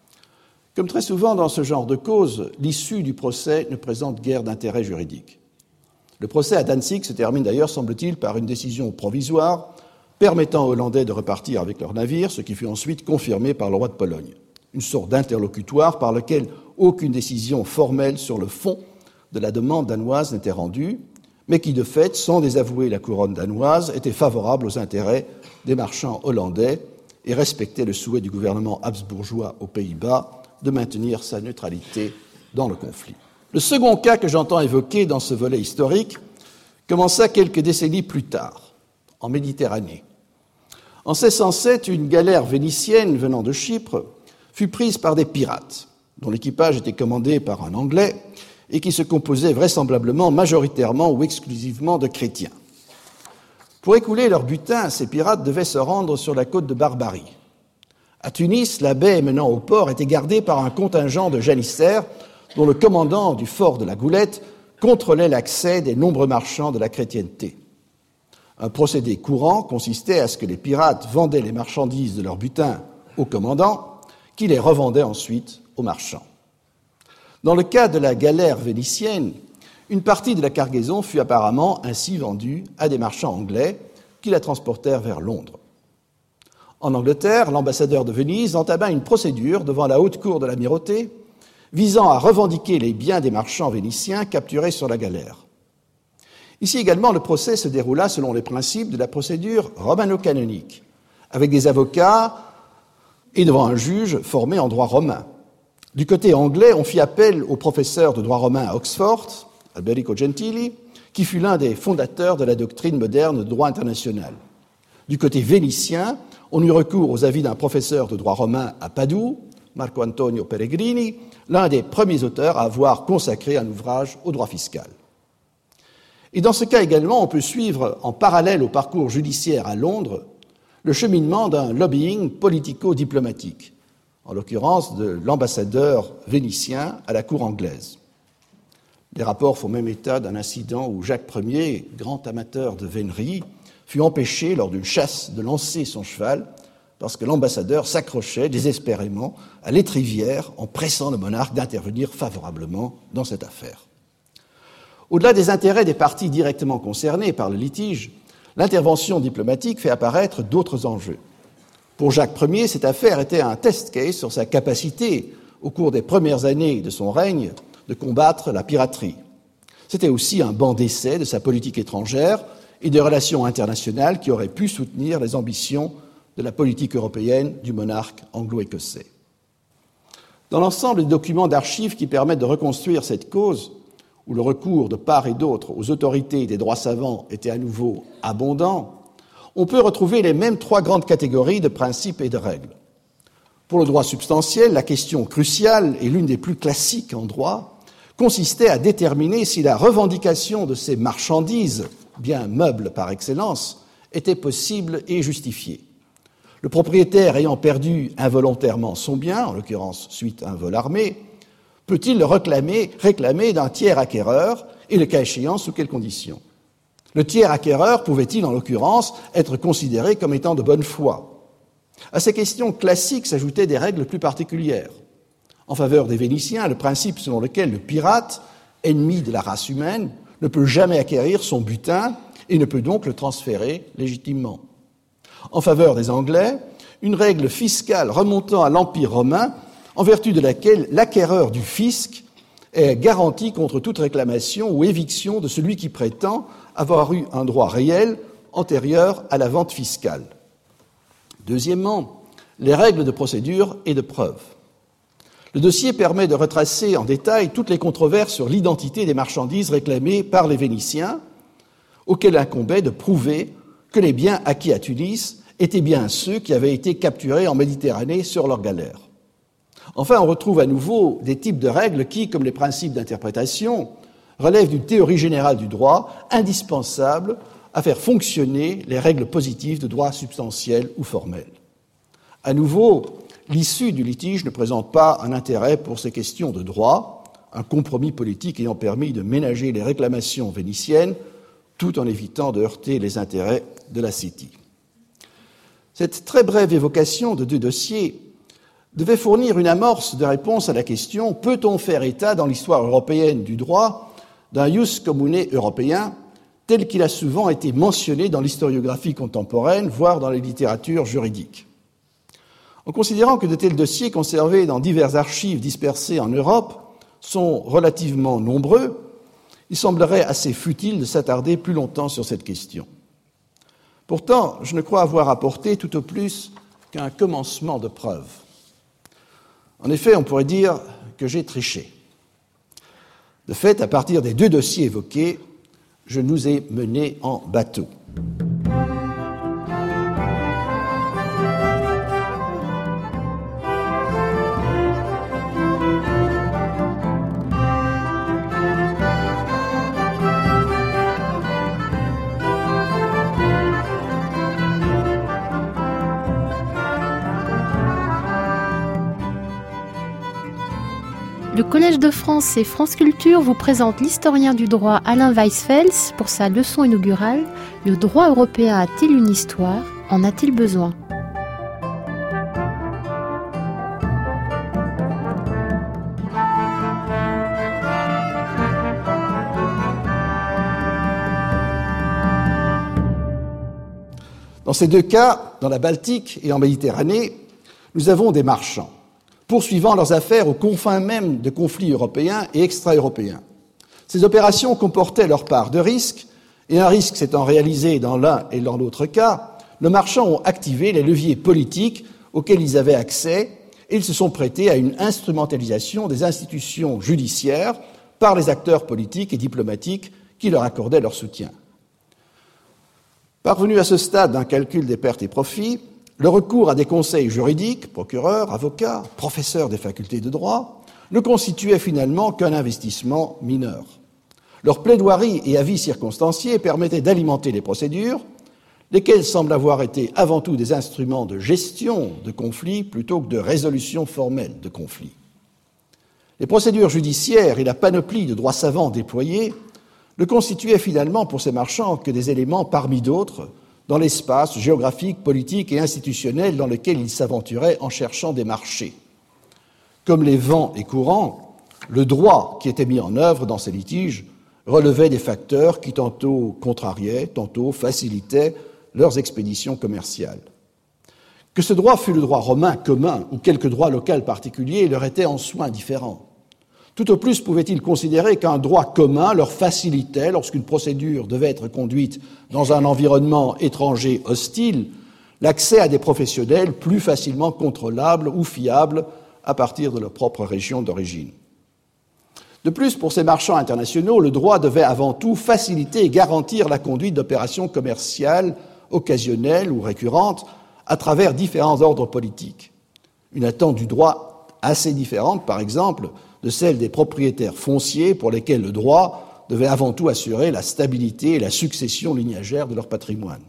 Comme très souvent dans ce genre de cause, l'issue du procès ne présente guère d'intérêt juridique. Le procès à Danzig se termine d'ailleurs, semble-t-il, par une décision provisoire permettant aux Hollandais de repartir avec leurs navires, ce qui fut ensuite confirmé par le roi de Pologne. Une sorte d'interlocutoire par lequel aucune décision formelle sur le fond de la demande danoise n'était rendue, mais qui, de fait, sans désavouer la couronne danoise, était favorable aux intérêts des marchands hollandais et respectait le souhait du gouvernement habsbourgeois aux Pays-Bas de maintenir sa neutralité dans le conflit. Le second cas que j'entends évoquer dans ce volet historique commença quelques décennies plus tard, en Méditerranée. En seize cent sept, une galère vénitienne venant de Chypre fut prise par des pirates, dont l'équipage était commandé par un Anglais et qui se composait vraisemblablement majoritairement ou exclusivement de chrétiens. Pour écouler leur butin, ces pirates devaient se rendre sur la côte de Barbarie. À Tunis, la baie menant au port était gardée par un contingent de janissaires dont le commandant du fort de la Goulette contrôlait l'accès des nombreux marchands de la chrétienté. Un procédé courant consistait à ce que les pirates vendaient les marchandises de leur butin au commandant, qui les revendait ensuite aux marchands. Dans le cas de la galère vénitienne, une partie de la cargaison fut apparemment ainsi vendue à des marchands anglais qui la transportèrent vers Londres. En Angleterre, l'ambassadeur de Venise entama une procédure devant la haute cour de l'amirauté visant à revendiquer les biens des marchands vénitiens capturés sur la galère. Ici également, le procès se déroula selon les principes de la procédure romano-canonique, avec des avocats et devant un juge formé en droit romain. Du côté anglais, on fit appel au professeur de droit romain à Oxford, Alberico Gentili, qui fut l'un des fondateurs de la doctrine moderne de droit international. Du côté vénitien, on eut recours aux avis d'un professeur de droit romain à Padoue, Marco Antonio Peregrini, l'un des premiers auteurs à avoir consacré un ouvrage au droit fiscal. Et dans ce cas également, on peut suivre, en parallèle au parcours judiciaire à Londres, le cheminement d'un lobbying politico-diplomatique, en l'occurrence de l'ambassadeur vénitien à la cour anglaise. Les rapports font même état d'un incident où Jacques Ier, grand amateur de vénerie, fut empêché lors d'une chasse de lancer son cheval parce que l'ambassadeur s'accrochait désespérément à l'étrivière en pressant le monarque d'intervenir favorablement dans cette affaire. Au-delà des intérêts des parties directement concernées par le litige, l'intervention diplomatique fait apparaître d'autres enjeux. Pour Jacques Ier, cette affaire était un test case sur sa capacité, au cours des premières années de son règne, de combattre la piraterie. C'était aussi un banc d'essai de sa politique étrangère et des relations internationales qui auraient pu soutenir les ambitions de la politique européenne du monarque anglo-écossais. Dans l'ensemble des documents d'archives qui permettent de reconstruire cette cause, où le recours de part et d'autre aux autorités des droits savants était à nouveau abondant, on peut retrouver les mêmes trois grandes catégories de principes et de règles. Pour le droit substantiel, la question cruciale et l'une des plus classiques en droit consistait à déterminer si la revendication de ces marchandises, biens meubles par excellence, était possible et justifiée. Le propriétaire ayant perdu involontairement son bien, en l'occurrence suite à un vol armé, peut-il le réclamer, réclamer d'un tiers acquéreur et le cas échéant sous quelles conditions? Le tiers acquéreur pouvait-il en l'occurrence être considéré comme étant de bonne foi? À ces questions classiques s'ajoutaient des règles plus particulières. En faveur des Vénitiens, le principe selon lequel le pirate, ennemi de la race humaine, ne peut jamais acquérir son butin et ne peut donc le transférer légitimement. En faveur des Anglais, une règle fiscale remontant à l'Empire romain, en vertu de laquelle l'acquéreur du fisc est garanti contre toute réclamation ou éviction de celui qui prétend avoir eu un droit réel antérieur à la vente fiscale. Deuxièmement, les règles de procédure et de preuve. Le dossier permet de retracer en détail toutes les controverses sur l'identité des marchandises réclamées par les Vénitiens, auxquelles incombait de prouver que les biens acquis à Tunis étaient bien ceux qui avaient été capturés en Méditerranée sur leurs galères. Enfin, on retrouve à nouveau des types de règles qui, comme les principes d'interprétation, relèvent d'une théorie générale du droit indispensable à faire fonctionner les règles positives de droit substantiel ou formel. À nouveau, l'issue du litige ne présente pas un intérêt pour ces questions de droit, un compromis politique ayant permis de ménager les réclamations vénitiennes tout en évitant de heurter les intérêts de la City. Cette très brève évocation de deux dossiers devait fournir une amorce de réponse à la question « Peut-on faire état dans l'histoire européenne du droit d'un ius commune européen tel qu'il a souvent été mentionné dans l'historiographie contemporaine, voire dans les littératures juridiques ?» En considérant que de tels dossiers conservés dans diverses archives dispersées en Europe sont relativement nombreux, il semblerait assez futile de s'attarder plus longtemps sur cette question. Pourtant, je ne crois avoir apporté tout au plus qu'un commencement de preuve. En effet, on pourrait dire que j'ai triché. De fait, à partir des deux dossiers évoqués, je nous ai menés en bateau. Le Collège de France et France Culture vous présente l'historien du droit Alain Weisfels pour sa leçon inaugurale « Le droit européen a-t-il une histoire ? En a-t-il besoin ?» Dans ces deux cas, dans la Baltique et en Méditerranée, nous avons des marchands poursuivant leurs affaires aux confins même de conflits européens et extra-européens. Ces opérations comportaient leur part de risques, et un risque s'étant réalisé dans l'un et dans l'autre cas, nos marchands ont activé les leviers politiques auxquels ils avaient accès, et ils se sont prêtés à une instrumentalisation des institutions judiciaires par les acteurs politiques et diplomatiques qui leur accordaient leur soutien. Parvenu à ce stade d'un calcul des pertes et profits, le recours à des conseils juridiques, procureurs, avocats, professeurs des facultés de droit, ne constituait finalement qu'un investissement mineur. Leur plaidoirie et avis circonstanciés permettaient d'alimenter les procédures, lesquels semblent avoir été avant tout des instruments de gestion de conflits plutôt que de résolution formelle de conflits. Les procédures judiciaires et la panoplie de droits savants déployés ne constituaient finalement pour ces marchands que des éléments parmi d'autres dans l'espace géographique, politique et institutionnel dans lequel ils s'aventuraient en cherchant des marchés. Comme les vents et courants, le droit qui était mis en œuvre dans ces litiges relevait des facteurs qui tantôt contrariaient, tantôt facilitaient leurs expéditions commerciales. Que ce droit fût le droit romain commun ou quelque droit local particulier leur était en soi indifférent. Tout au plus pouvaient-ils considérer qu'un droit commun leur facilitait, lorsqu'une procédure devait être conduite dans un environnement étranger hostile, l'accès à des professionnels plus facilement contrôlables ou fiables à partir de leur propre région d'origine. De plus, pour ces marchands internationaux, le droit devait avant tout faciliter et garantir la conduite d'opérations commerciales occasionnelles ou récurrentes à travers différents ordres politiques. Une attente du droit assez différente, par exemple, de celle des propriétaires fonciers pour lesquels le droit devait avant tout assurer la stabilité et la succession lignagère de leur patrimoine.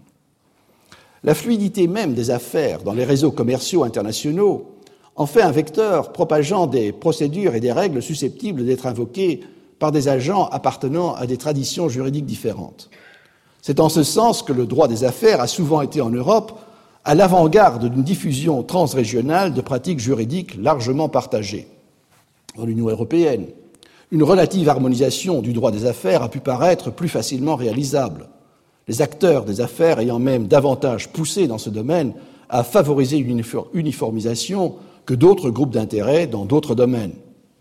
La fluidité même des affaires dans les réseaux commerciaux internationaux en fait un vecteur propageant des procédures et des règles susceptibles d'être invoquées par des agents appartenant à des traditions juridiques différentes. C'est en ce sens que le droit des affaires a souvent été en Europe à l'avant-garde d'une diffusion transrégionale de pratiques juridiques largement partagées. Dans l'Union européenne, une relative harmonisation du droit des affaires a pu paraître plus facilement réalisable, les acteurs des affaires ayant même davantage poussé dans ce domaine à favoriser une uniformisation que d'autres groupes d'intérêts dans d'autres domaines.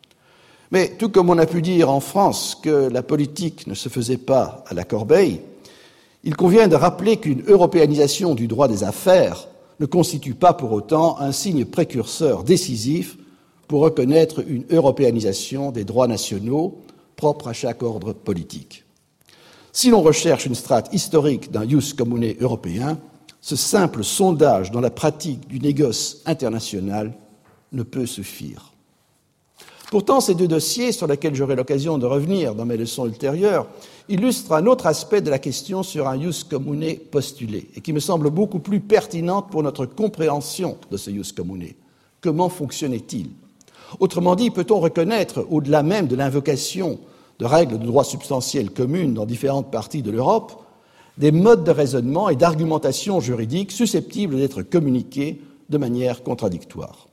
Mais tout comme on a pu dire en France que la politique ne se faisait pas à la corbeille, il convient de rappeler qu'une européanisation du droit des affaires ne constitue pas pour autant un signe précurseur décisif pour reconnaître une européanisation des droits nationaux propres à chaque ordre politique. Si l'on recherche une strate historique d'un ius commune européen, ce simple sondage dans la pratique du négoce international ne peut suffire. Pourtant, ces deux dossiers, sur lesquels j'aurai l'occasion de revenir dans mes leçons ultérieures, illustrent un autre aspect de la question sur un ius commune postulé, et qui me semble beaucoup plus pertinente pour notre compréhension de ce ius commune. Comment fonctionnait-il ? Autrement dit, peut-on reconnaître, au-delà même de l'invocation de règles de droit substantiel communes dans différentes parties de l'Europe, des modes de raisonnement et d'argumentation juridique susceptibles d'être communiqués de manière contradictoire.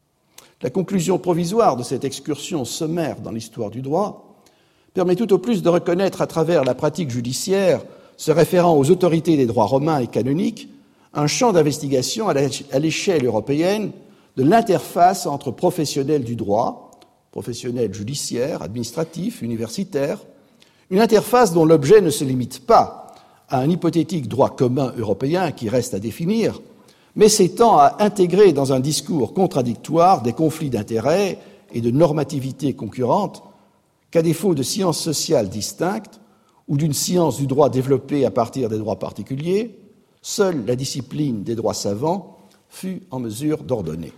La conclusion provisoire de cette excursion sommaire dans l'histoire du droit permet tout au plus de reconnaître à travers la pratique judiciaire se référant aux autorités des droits romains et canoniques un champ d'investigation à l'échelle européenne de l'interface entre professionnels du droit, professionnels judiciaires, administratifs, universitaires, une interface dont l'objet ne se limite pas à un hypothétique droit commun européen qui reste à définir, mais s'étend à intégrer dans un discours contradictoire des conflits d'intérêts et de normativités concurrentes qu'à défaut de sciences sociales distinctes ou d'une science du droit développée à partir des droits particuliers, seule la discipline des droits savants fut en mesure d'ordonner.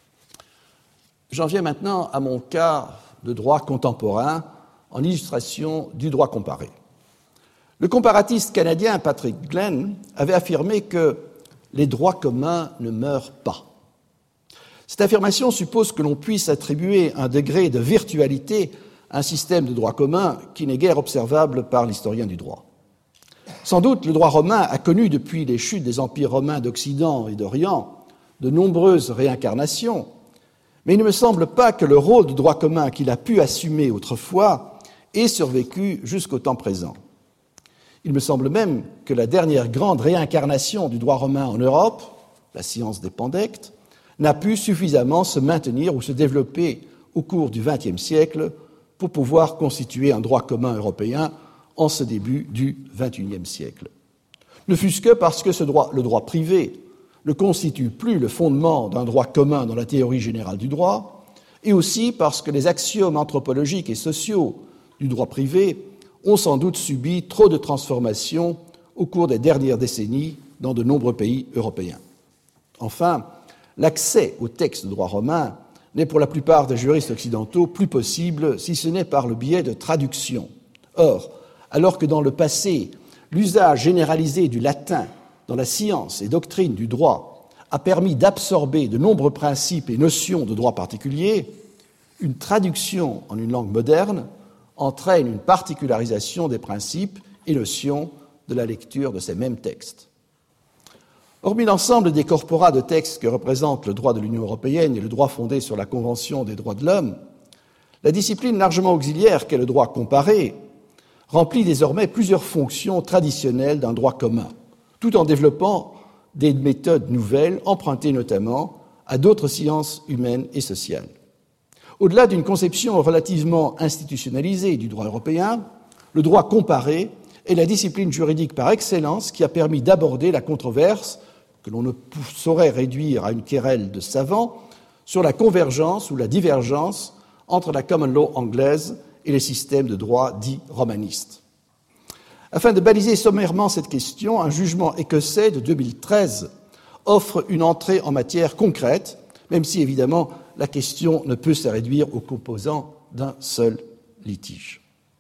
J'en viens maintenant à mon cas de droit contemporain en illustration du droit comparé. Le comparatiste canadien Patrick Glenn avait affirmé que les droits communs ne meurent pas. Cette affirmation suppose que l'on puisse attribuer un degré de virtualité à un système de droit commun qui n'est guère observable par l'historien du droit. Sans doute, le droit romain a connu depuis les chutes des empires romains d'Occident et d'Orient de nombreuses réincarnations, mais il ne me semble pas que le rôle de droit commun qu'il a pu assumer autrefois ait survécu jusqu'au temps présent. Il me semble même que la dernière grande réincarnation du droit romain en Europe, la science des pandectes, n'a pu suffisamment se maintenir ou se développer au cours du vingtième siècle pour pouvoir constituer un droit commun européen en ce début du vingt et unième siècle. Ne fût-ce que parce que ce droit, le droit privé ne constitue plus le fondement d'un droit commun dans la théorie générale du droit, et aussi parce que les axiomes anthropologiques et sociaux du droit privé ont sans doute subi trop de transformations au cours des dernières décennies dans de nombreux pays européens. Enfin, l'accès aux textes de droit romain n'est pour la plupart des juristes occidentaux plus possible si ce n'est par le biais de traductions. Or, alors que dans le passé, l'usage généralisé du latin dont la science et doctrine du droit a permis d'absorber de nombreux principes et notions de droit particulier, une traduction en une langue moderne entraîne une particularisation des principes et notions de la lecture de ces mêmes textes. Hormis l'ensemble des corporats de textes que représentent le droit de l'Union européenne et le droit fondé sur la Convention des droits de l'homme, la discipline largement auxiliaire qu'est le droit comparé remplit désormais plusieurs fonctions traditionnelles d'un droit commun, tout en développant des méthodes nouvelles empruntées notamment à d'autres sciences humaines et sociales. Au-delà d'une conception relativement institutionnalisée du droit européen, le droit comparé est la discipline juridique par excellence qui a permis d'aborder la controverse que l'on ne saurait réduire à une querelle de savants sur la convergence ou la divergence entre la common law anglaise et les systèmes de droit dits romanistes. Afin de baliser sommairement cette question, un jugement écossais de deux mille treize offre une entrée en matière concrète, même si évidemment la question ne peut se réduire aux composants d'un seul litige.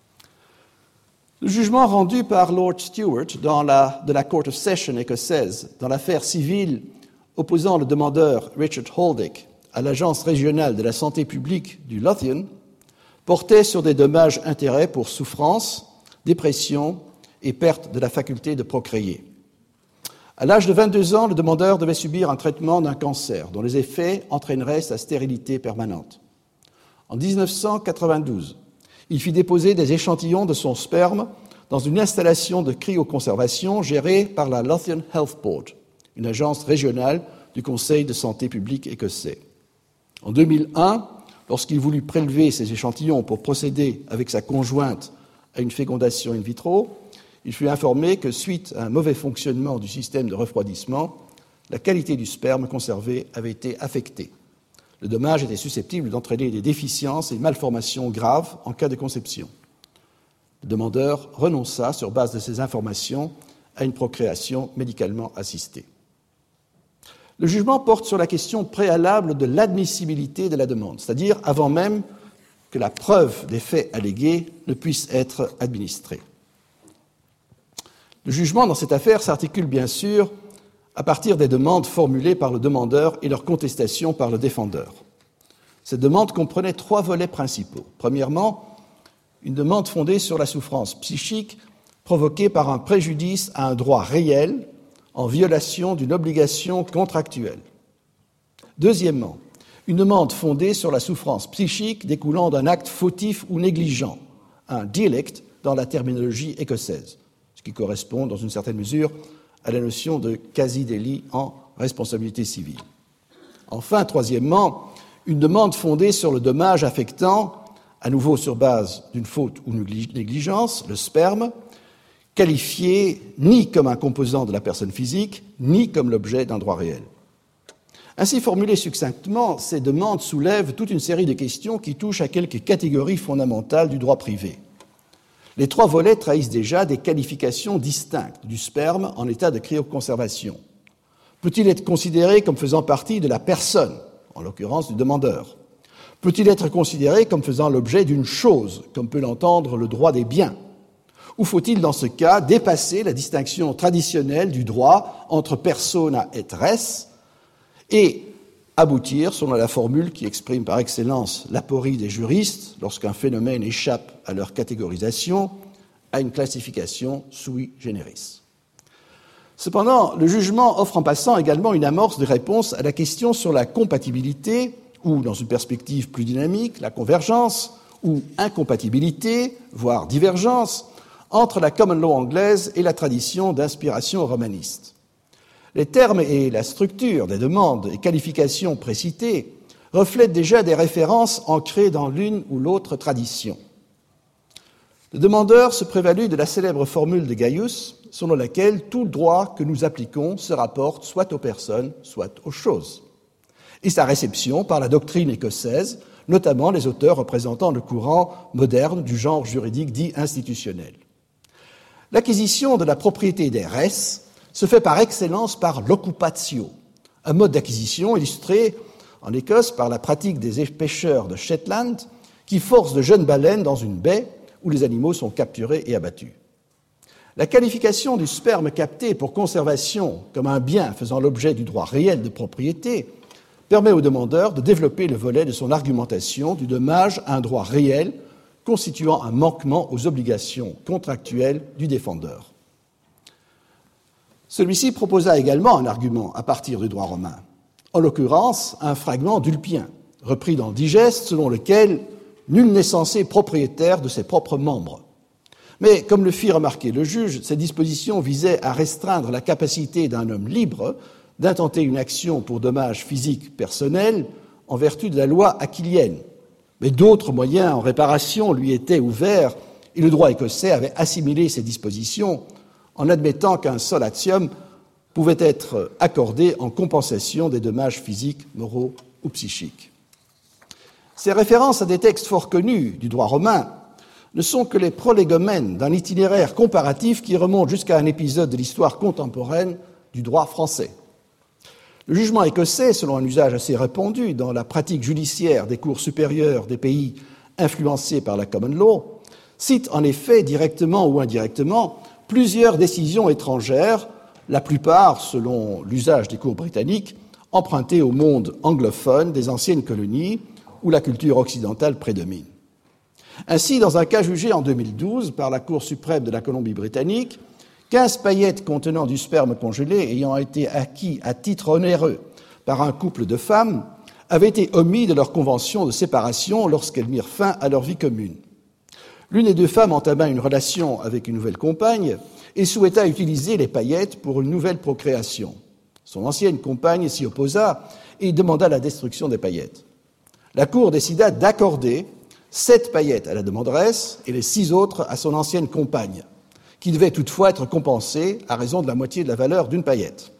Le jugement rendu par Lord Stewart dans la, de la Court of Session écossaise dans l'affaire civile opposant le demandeur Richard Holdick à l'Agence régionale de la santé publique du Lothian portait sur des dommages-intérêts pour souffrance, dépression et perte de la faculté de procréer. À l'âge de vingt-deux ans, le demandeur devait subir un traitement d'un cancer dont les effets entraîneraient sa stérilité permanente. En dix-neuf cent quatre-vingt-douze, il fit déposer des échantillons de son sperme dans une installation de cryoconservation gérée par la Lothian Health Board, une agence régionale du Conseil de santé publique écossais. En deux mille un, lorsqu'il voulut prélever ces échantillons pour procéder avec sa conjointe à une fécondation in vitro, il fut informé que, suite à un mauvais fonctionnement du système de refroidissement, la qualité du sperme conservé avait été affectée. Le dommage était susceptible d'entraîner des déficiences et malformations graves en cas de conception. Le demandeur renonça, sur base de ces informations, à une procréation médicalement assistée. Le jugement porte sur la question préalable de l'admissibilité de la demande, c'est-à-dire avant même que la preuve des faits allégués ne puisse être administrée. Le jugement dans cette affaire s'articule bien sûr à partir des demandes formulées par le demandeur et leur contestation par le défendeur. Cette demande comprenait trois volets principaux. Premièrement, une demande fondée sur la souffrance psychique provoquée par un préjudice à un droit réel en violation d'une obligation contractuelle. Deuxièmement, une demande fondée sur la souffrance psychique découlant d'un acte fautif ou négligent, un delict dans la terminologie écossaise, ce qui correspond dans une certaine mesure à la notion de quasi-délit en responsabilité civile. Enfin, troisièmement, une demande fondée sur le dommage affectant, à nouveau sur base d'une faute ou négligence, le sperme, qualifié ni comme un composant de la personne physique, ni comme l'objet d'un droit réel. Ainsi formulées succinctement, ces demandes soulèvent toute une série de questions qui touchent à quelques catégories fondamentales du droit privé. Les trois volets trahissent déjà des qualifications distinctes du sperme en état de cryoconservation. Peut-il être considéré comme faisant partie de la personne, en l'occurrence du demandeur? Peut-il être considéré comme faisant l'objet d'une chose, comme peut l'entendre le droit des biens? Ou faut-il, dans ce cas, dépasser la distinction traditionnelle du droit entre persona et res et aboutir, selon la formule qui exprime par excellence l'aporie des juristes, lorsqu'un phénomène échappe à leur catégorisation, à une classification sui generis. Cependant, le jugement offre en passant également une amorce de réponse à la question sur la compatibilité, ou, dans une perspective plus dynamique, la convergence, ou incompatibilité, voire divergence, entre la common law anglaise et la tradition d'inspiration romaniste. Les termes et la structure des demandes et qualifications précitées reflètent déjà des références ancrées dans l'une ou l'autre tradition. Le demandeur se prévalut de la célèbre formule de Gaius, selon laquelle tout droit que nous appliquons se rapporte soit aux personnes, soit aux choses, et sa réception par la doctrine écossaise, notamment les auteurs représentant le courant moderne du genre juridique dit institutionnel. L'acquisition de la propriété des res se fait par excellence par l'occupatio, un mode d'acquisition illustré en Écosse par la pratique des pêcheurs de Shetland qui forcent de jeunes baleines dans une baie où les animaux sont capturés et abattus. La qualification du sperme capté pour conservation comme un bien faisant l'objet du droit réel de propriété permet au demandeur de développer le volet de son argumentation du dommage à un droit réel constituant un manquement aux obligations contractuelles du défendeur. Celui-ci proposa également un argument à partir du droit romain, en l'occurrence un fragment d'Ulpien, repris dans le Digeste, selon lequel nul n'est censé propriétaire de ses propres membres. Mais, comme le fit remarquer le juge, ces dispositions visaient à restreindre la capacité d'un homme libre d'intenter une action pour dommage physique personnel en vertu de la loi aquilienne. Mais d'autres moyens en réparation lui étaient ouverts et le droit écossais avait assimilé ces dispositions en admettant qu'un solatium pouvait être accordé en compensation des dommages physiques, moraux ou psychiques. Ces références à des textes fort connus du droit romain ne sont que les prolégomènes d'un itinéraire comparatif qui remonte jusqu'à un épisode de l'histoire contemporaine du droit français. Le jugement écossais, selon un usage assez répandu dans la pratique judiciaire des cours supérieures des pays influencés par la common law, cite en effet, directement ou indirectement, plusieurs décisions étrangères, la plupart, selon l'usage des cours britanniques, empruntées au monde anglophone des anciennes colonies où la culture occidentale prédomine. Ainsi, dans un cas jugé en deux mille douze par la Cour suprême de la Colombie-Britannique, quinze paillettes contenant du sperme congelé ayant été acquis à titre onéreux par un couple de femmes avaient été omis de leur convention de séparation lorsqu'elles mirent fin à leur vie commune. L'une des deux femmes entama une relation avec une nouvelle compagne et souhaita utiliser les paillettes pour une nouvelle procréation. Son ancienne compagne s'y opposa et demanda la destruction des paillettes. La Cour décida d'accorder sept paillettes à la demanderesse et les six autres à son ancienne compagne, qui devait toutefois être compensée à raison de la moitié de la valeur d'une paillette.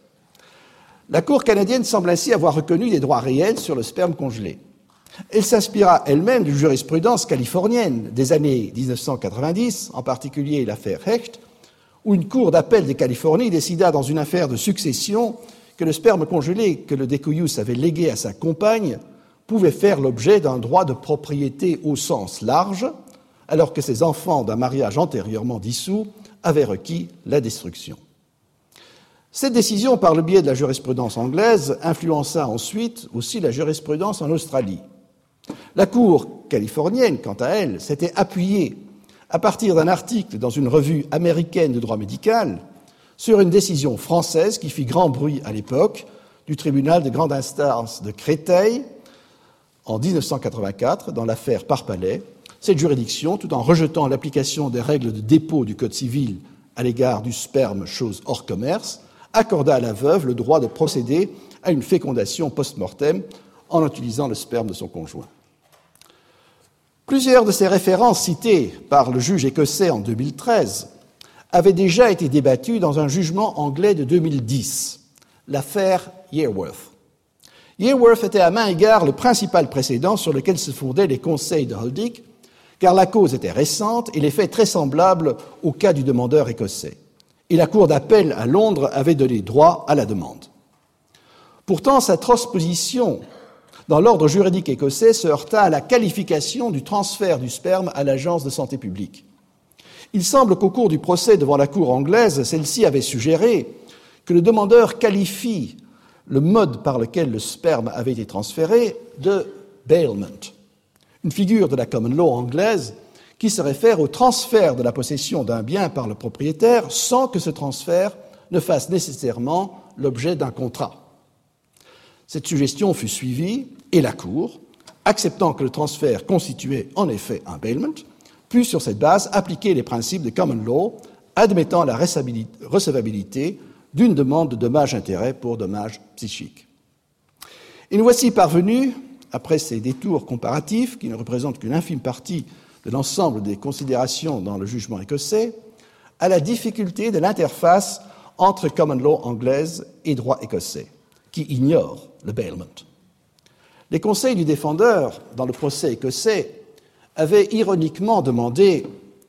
La Cour canadienne semble ainsi avoir reconnu des droits réels sur le sperme congelé. Elle s'inspira elle-même d'une jurisprudence californienne des années dix-neuf cent quatre-vingt-dix, en particulier l'affaire Hecht, où une cour d'appel de Californie décida dans une affaire de succession que le sperme congelé que le décoyus avait légué à sa compagne pouvait faire l'objet d'un droit de propriété au sens large, alors que ses enfants d'un mariage antérieurement dissous avaient requis la destruction. Cette décision, par le biais de la jurisprudence anglaise, influença ensuite aussi la jurisprudence en Australie. La Cour californienne, quant à elle, s'était appuyée, à partir d'un article dans une revue américaine de droit médical, sur une décision française qui fit grand bruit à l'époque du tribunal de grande instance de Créteil, en dix-neuf cent quatre-vingt-quatre, dans l'affaire Parpalais. Cette juridiction, tout en rejetant l'application des règles de dépôt du Code civil à l'égard du sperme, chose hors commerce, accorda à la veuve le droit de procéder à une fécondation post-mortem en utilisant le sperme de son conjoint. Plusieurs de ces références citées par le juge écossais en deux mille treize avaient déjà été débattues dans un jugement anglais de deux mille dix, l'affaire Yearworth. Yearworth était à maint égard le principal précédent sur lequel se fondaient les conseils de Holdick, car la cause était récente et les faits très semblables au cas du demandeur écossais. Et la Cour d'appel à Londres avait donné droit à la demande. Pourtant, sa transposition dans l'ordre juridique écossais se heurta à la qualification du transfert du sperme à l'Agence de santé publique. Il semble qu'au cours du procès devant la Cour anglaise, celle-ci avait suggéré que le demandeur qualifie le mode par lequel le sperme avait été transféré de « bailment », une figure de la common law anglaise qui se réfère au transfert de la possession d'un bien par le propriétaire sans que ce transfert ne fasse nécessairement l'objet d'un contrat. Cette suggestion fut suivie et la Cour, acceptant que le transfert constituait en effet un bailment, put sur cette base appliquer les principes de common law, admettant la recevabilité d'une demande de dommage-intérêt pour dommage psychique. Et nous voici parvenus, après ces détours comparatifs qui ne représentent qu'une infime partie de l'ensemble des considérations dans le jugement écossais, à la difficulté de l'interface entre common law anglaise et droit écossais, qui ignore le bailment. Les conseils du défendeur, dans le procès écossais, avaient ironiquement demandé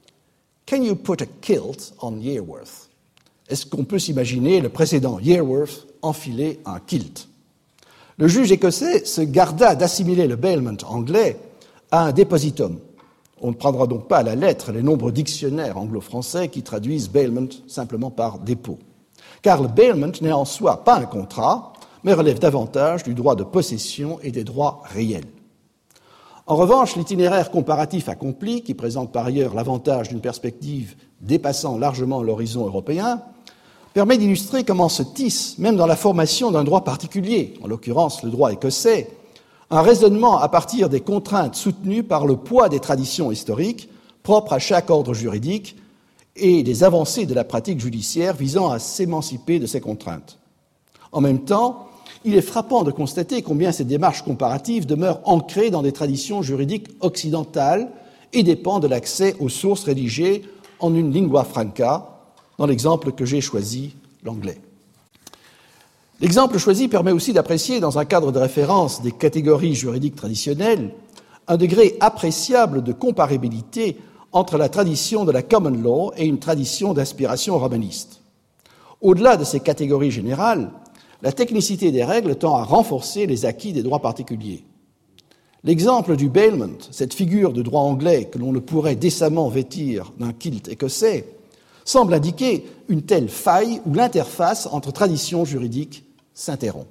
« Can you put a kilt on Yearworth ?» Est-ce qu'on peut s'imaginer le précédent Yearworth enfiler un kilt? Le juge écossais se garda d'assimiler le bailment anglais à un depositum, On ne prendra donc pas à la lettre les nombreux dictionnaires anglo-français qui traduisent bailment simplement par dépôt. Car le bailment n'est en soi pas un contrat, mais relève davantage du droit de possession et des droits réels. En revanche, l'itinéraire comparatif accompli, qui présente par ailleurs l'avantage d'une perspective dépassant largement l'horizon européen, permet d'illustrer comment se tisse, même dans la formation d'un droit particulier, en l'occurrence le droit écossais, un raisonnement à partir des contraintes soutenues par le poids des traditions historiques propres à chaque ordre juridique et des avancées de la pratique judiciaire visant à s'émanciper de ces contraintes. En même temps, il est frappant de constater combien ces démarches comparatives demeurent ancrées dans des traditions juridiques occidentales et dépendent de l'accès aux sources rédigées en une lingua franca, dans l'exemple que j'ai choisi, l'anglais. L'exemple choisi permet aussi d'apprécier, dans un cadre de référence des catégories juridiques traditionnelles, un degré appréciable de comparabilité entre la tradition de la common law et une tradition d'inspiration romaniste. Au-delà de ces catégories générales, la technicité des règles tend à renforcer les acquis des droits particuliers. L'exemple du bailment, cette figure de droit anglais que l'on ne pourrait décemment vêtir d'un kilt écossais, semble indiquer une telle faille où l'interface entre traditions juridiques s'interrompt.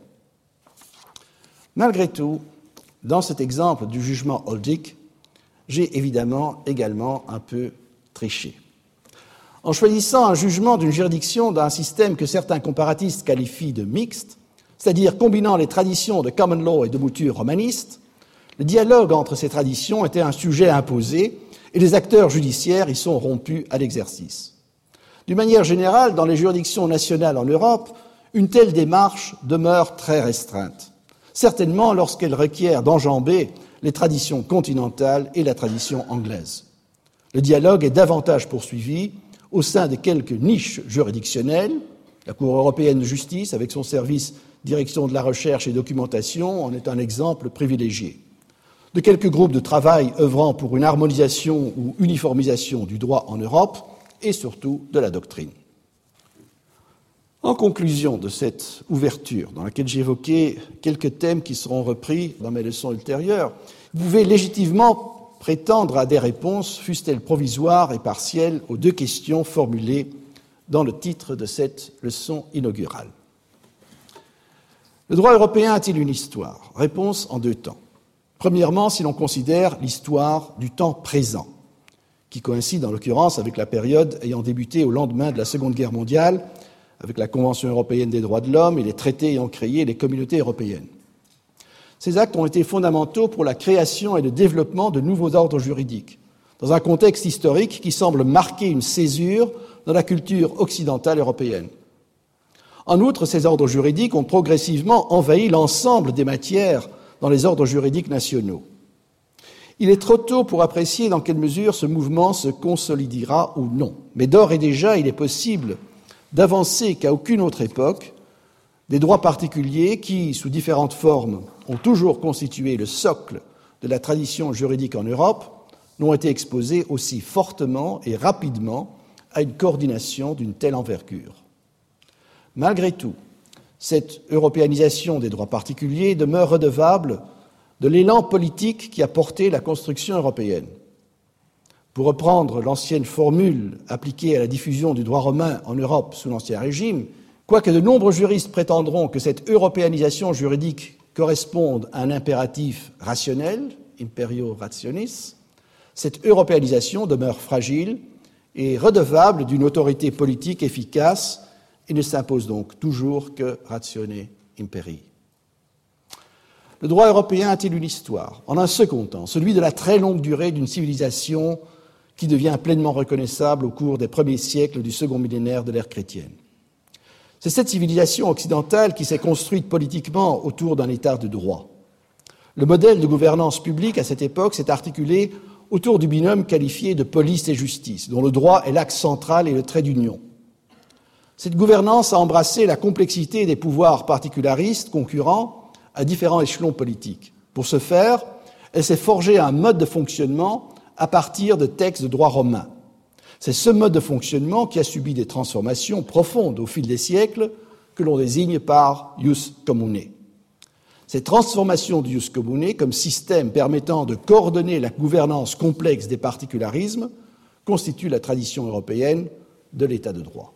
Malgré tout, dans cet exemple du jugement Holdick, j'ai évidemment également un peu triché. En choisissant un jugement d'une juridiction d'un système que certains comparatistes qualifient de mixte, c'est-à-dire combinant les traditions de common law et de mouture romaniste, le dialogue entre ces traditions était un sujet imposé et les acteurs judiciaires y sont rompus à l'exercice. D'une manière générale, dans les juridictions nationales en Europe, une telle démarche demeure très restreinte, certainement lorsqu'elle requiert d'enjamber les traditions continentales et la tradition anglaise. Le dialogue est davantage poursuivi au sein de quelques niches juridictionnelles. La Cour européenne de justice, avec son service direction de la recherche et documentation, en est un exemple privilégié. De quelques groupes de travail œuvrant pour une harmonisation ou uniformisation du droit en Europe, et surtout de la doctrine. En conclusion de cette ouverture, dans laquelle j'ai évoqué quelques thèmes qui seront repris dans mes leçons ultérieures, vous pouvez légitimement prétendre à des réponses, fussent-elles provisoires et partielles, aux deux questions formulées dans le titre de cette leçon inaugurale. Le droit européen a-t-il une histoire ? Réponse en deux temps. Premièrement, si l'on considère l'histoire du temps présent, qui coïncide en l'occurrence avec la période ayant débuté au lendemain de la Seconde Guerre mondiale, avec la Convention européenne des droits de l'homme et les traités ayant créé les communautés européennes. Ces actes ont été fondamentaux pour la création et le développement de nouveaux ordres juridiques, dans un contexte historique qui semble marquer une césure dans la culture occidentale européenne. En outre, ces ordres juridiques ont progressivement envahi l'ensemble des matières dans les ordres juridiques nationaux. Il est trop tôt pour apprécier dans quelle mesure ce mouvement se consolidera ou non. Mais d'ores et déjà, il est possible d'avancer qu'à aucune autre époque, des droits particuliers qui, sous différentes formes, ont toujours constitué le socle de la tradition juridique en Europe, n'ont été exposés aussi fortement et rapidement à une coordination d'une telle envergure. Malgré tout, cette européanisation des droits particuliers demeure redevable de l'élan politique qui a porté la construction européenne. Pour reprendre l'ancienne formule appliquée à la diffusion du droit romain en Europe sous l'Ancien Régime, quoique de nombreux juristes prétendront que cette européanisation juridique corresponde à un impératif rationnel, imperio rationis, cette européanisation demeure fragile et redevable d'une autorité politique efficace et ne s'impose donc toujours que ratione imperii. Le droit européen a-t-il une histoire ? En un second temps, celui de la très longue durée d'une civilisation qui devient pleinement reconnaissable au cours des premiers siècles du second millénaire de l'ère chrétienne. C'est cette civilisation occidentale qui s'est construite politiquement autour d'un état de droit. Le modèle de gouvernance publique à cette époque s'est articulé autour du binôme qualifié de police et justice, dont le droit est l'axe central et le trait d'union. Cette gouvernance a embrassé la complexité des pouvoirs particularistes concurrents à différents échelons politiques. Pour ce faire, elle s'est forgée un mode de fonctionnement à partir de textes de droit romain. C'est ce mode de fonctionnement qui a subi des transformations profondes au fil des siècles que l'on désigne par ius commune. Cette transformation du jus commune comme système permettant de coordonner la gouvernance complexe des particularismes constitue la tradition européenne de l'état de droit.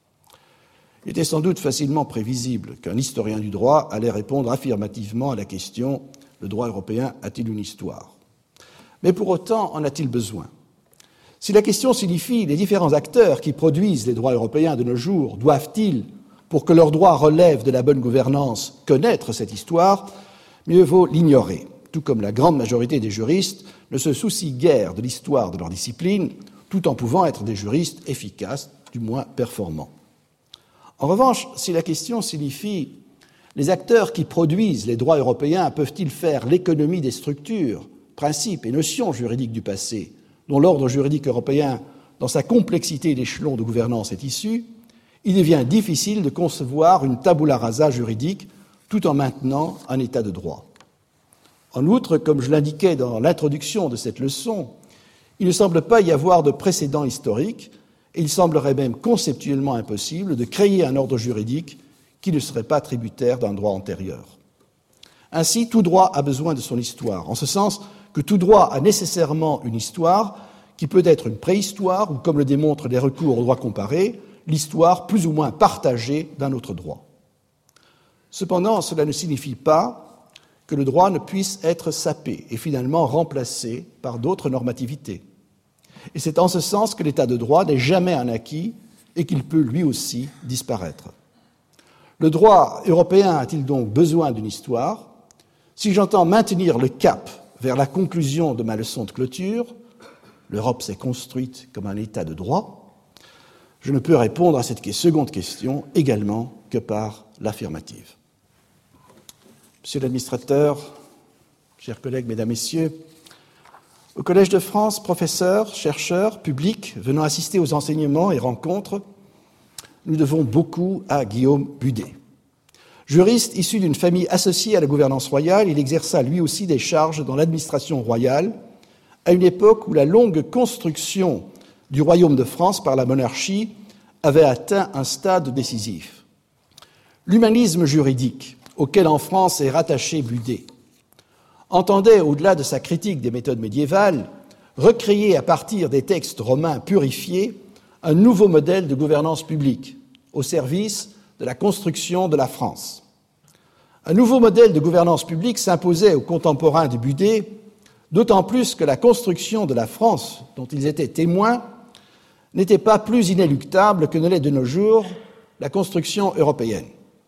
Il était sans doute facilement prévisible qu'un historien du droit allait répondre affirmativement à la question « Le droit européen a-t-il une histoire ?» Mais pour autant, en a-t-il besoin ? Si la question signifie les différents acteurs qui produisent les droits européens de nos jours doivent-ils, pour que leurs droits relèvent de la bonne gouvernance, connaître cette histoire, mieux vaut l'ignorer, tout comme la grande majorité des juristes ne se soucient guère de l'histoire de leur discipline, tout en pouvant être des juristes efficaces, du moins performants. En revanche, si la question signifie les acteurs qui produisent les droits européens peuvent-ils faire l'économie des structures, principes et notions juridiques du passé, dont l'ordre juridique européen, dans sa complexité d'échelons de gouvernance, est issu, il devient difficile de concevoir une tabula rasa juridique tout en maintenant un état de droit. En outre, comme je l'indiquais dans l'introduction de cette leçon, il ne semble pas y avoir de précédent historique et il semblerait même conceptuellement impossible de créer un ordre juridique qui ne serait pas tributaire d'un droit antérieur. Ainsi, tout droit a besoin de son histoire, en ce sens que tout droit a nécessairement une histoire qui peut être une préhistoire ou, comme le démontrent les recours au droit comparé, l'histoire plus ou moins partagée d'un autre droit. Cependant, cela ne signifie pas que le droit ne puisse être sapé et finalement remplacé par d'autres normativités. Et c'est en ce sens que l'état de droit n'est jamais un acquis et qu'il peut lui aussi disparaître. Le droit européen a-t-il donc besoin d'une histoire ? Si j'entends maintenir le cap vers la conclusion de ma leçon de clôture, l'Europe s'est construite comme un état de droit, je ne peux répondre à cette seconde question également que par l'affirmative. Monsieur l'administrateur, chers collègues, mesdames, messieurs, au Collège de France, professeurs, chercheurs, publics venant assister aux enseignements et rencontres, nous devons beaucoup à Guillaume Budet. Juriste issu d'une famille associée à la gouvernance royale, il exerça lui aussi des charges dans l'administration royale à une époque où la longue construction du royaume de France par la monarchie avait atteint un stade décisif. L'humanisme juridique, auquel en France est rattaché Budet, entendait, au-delà de sa critique des méthodes médiévales, recréer à partir des textes romains purifiés un nouveau modèle de gouvernance publique au service de la construction de la France. Un nouveau modèle de gouvernance publique s'imposait aux contemporains de Budet, d'autant plus que la construction de la France, dont ils étaient témoins, n'était pas plus inéluctable que ne l'est de nos jours la construction européenne.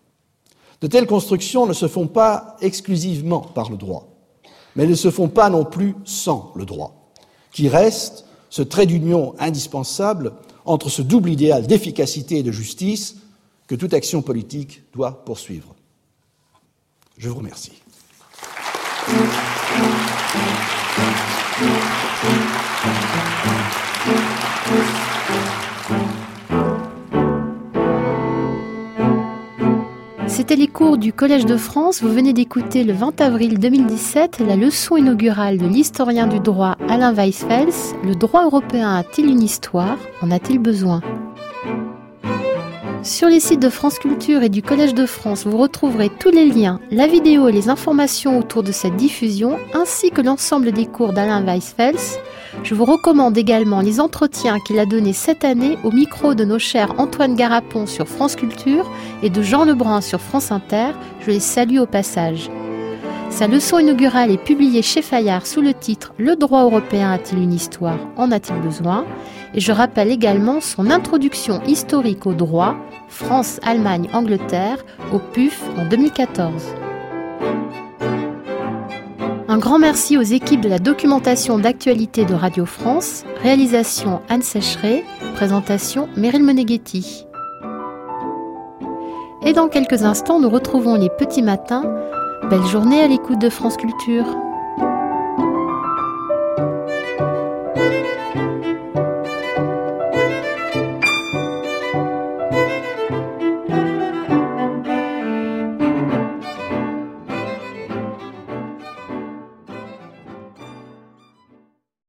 De telles constructions ne se font pas exclusivement par le droit, mais ne se font pas non plus sans le droit, qui reste ce trait d'union indispensable entre ce double idéal d'efficacité et de justice que toute action politique doit poursuivre. Je vous remercie. C'était les cours du Collège de France. Vous venez d'écouter le vingt avril deux mille dix-sept la leçon inaugurale de l'historien du droit Alain Weisfels. Le droit européen a-t-il une histoire ? En a-t-il besoin ? Sur les sites de France Culture et du Collège de France, vous retrouverez tous les liens, la vidéo et les informations autour de cette diffusion, ainsi que l'ensemble des cours d'Alain Weisfels. Je vous recommande également les entretiens qu'il a donnés cette année au micro de nos chers Antoine Garapon sur France Culture et de Jean Lebrun sur France Inter. Je les salue au passage. Sa leçon inaugurale est publiée chez Fayard sous le titre « Le droit européen a-t-il une histoire ? En a-t-il besoin ?» Et je rappelle également son introduction historique au droit, France, Allemagne, Angleterre, au P U F en deux mille quatorze. Un grand merci aux équipes de la documentation d'actualité de Radio France, réalisation Anne Sécheret, présentation Meryl Meneghetti. Et dans quelques instants, nous retrouvons les petits matins. Belle journée à l'écoute de France Culture.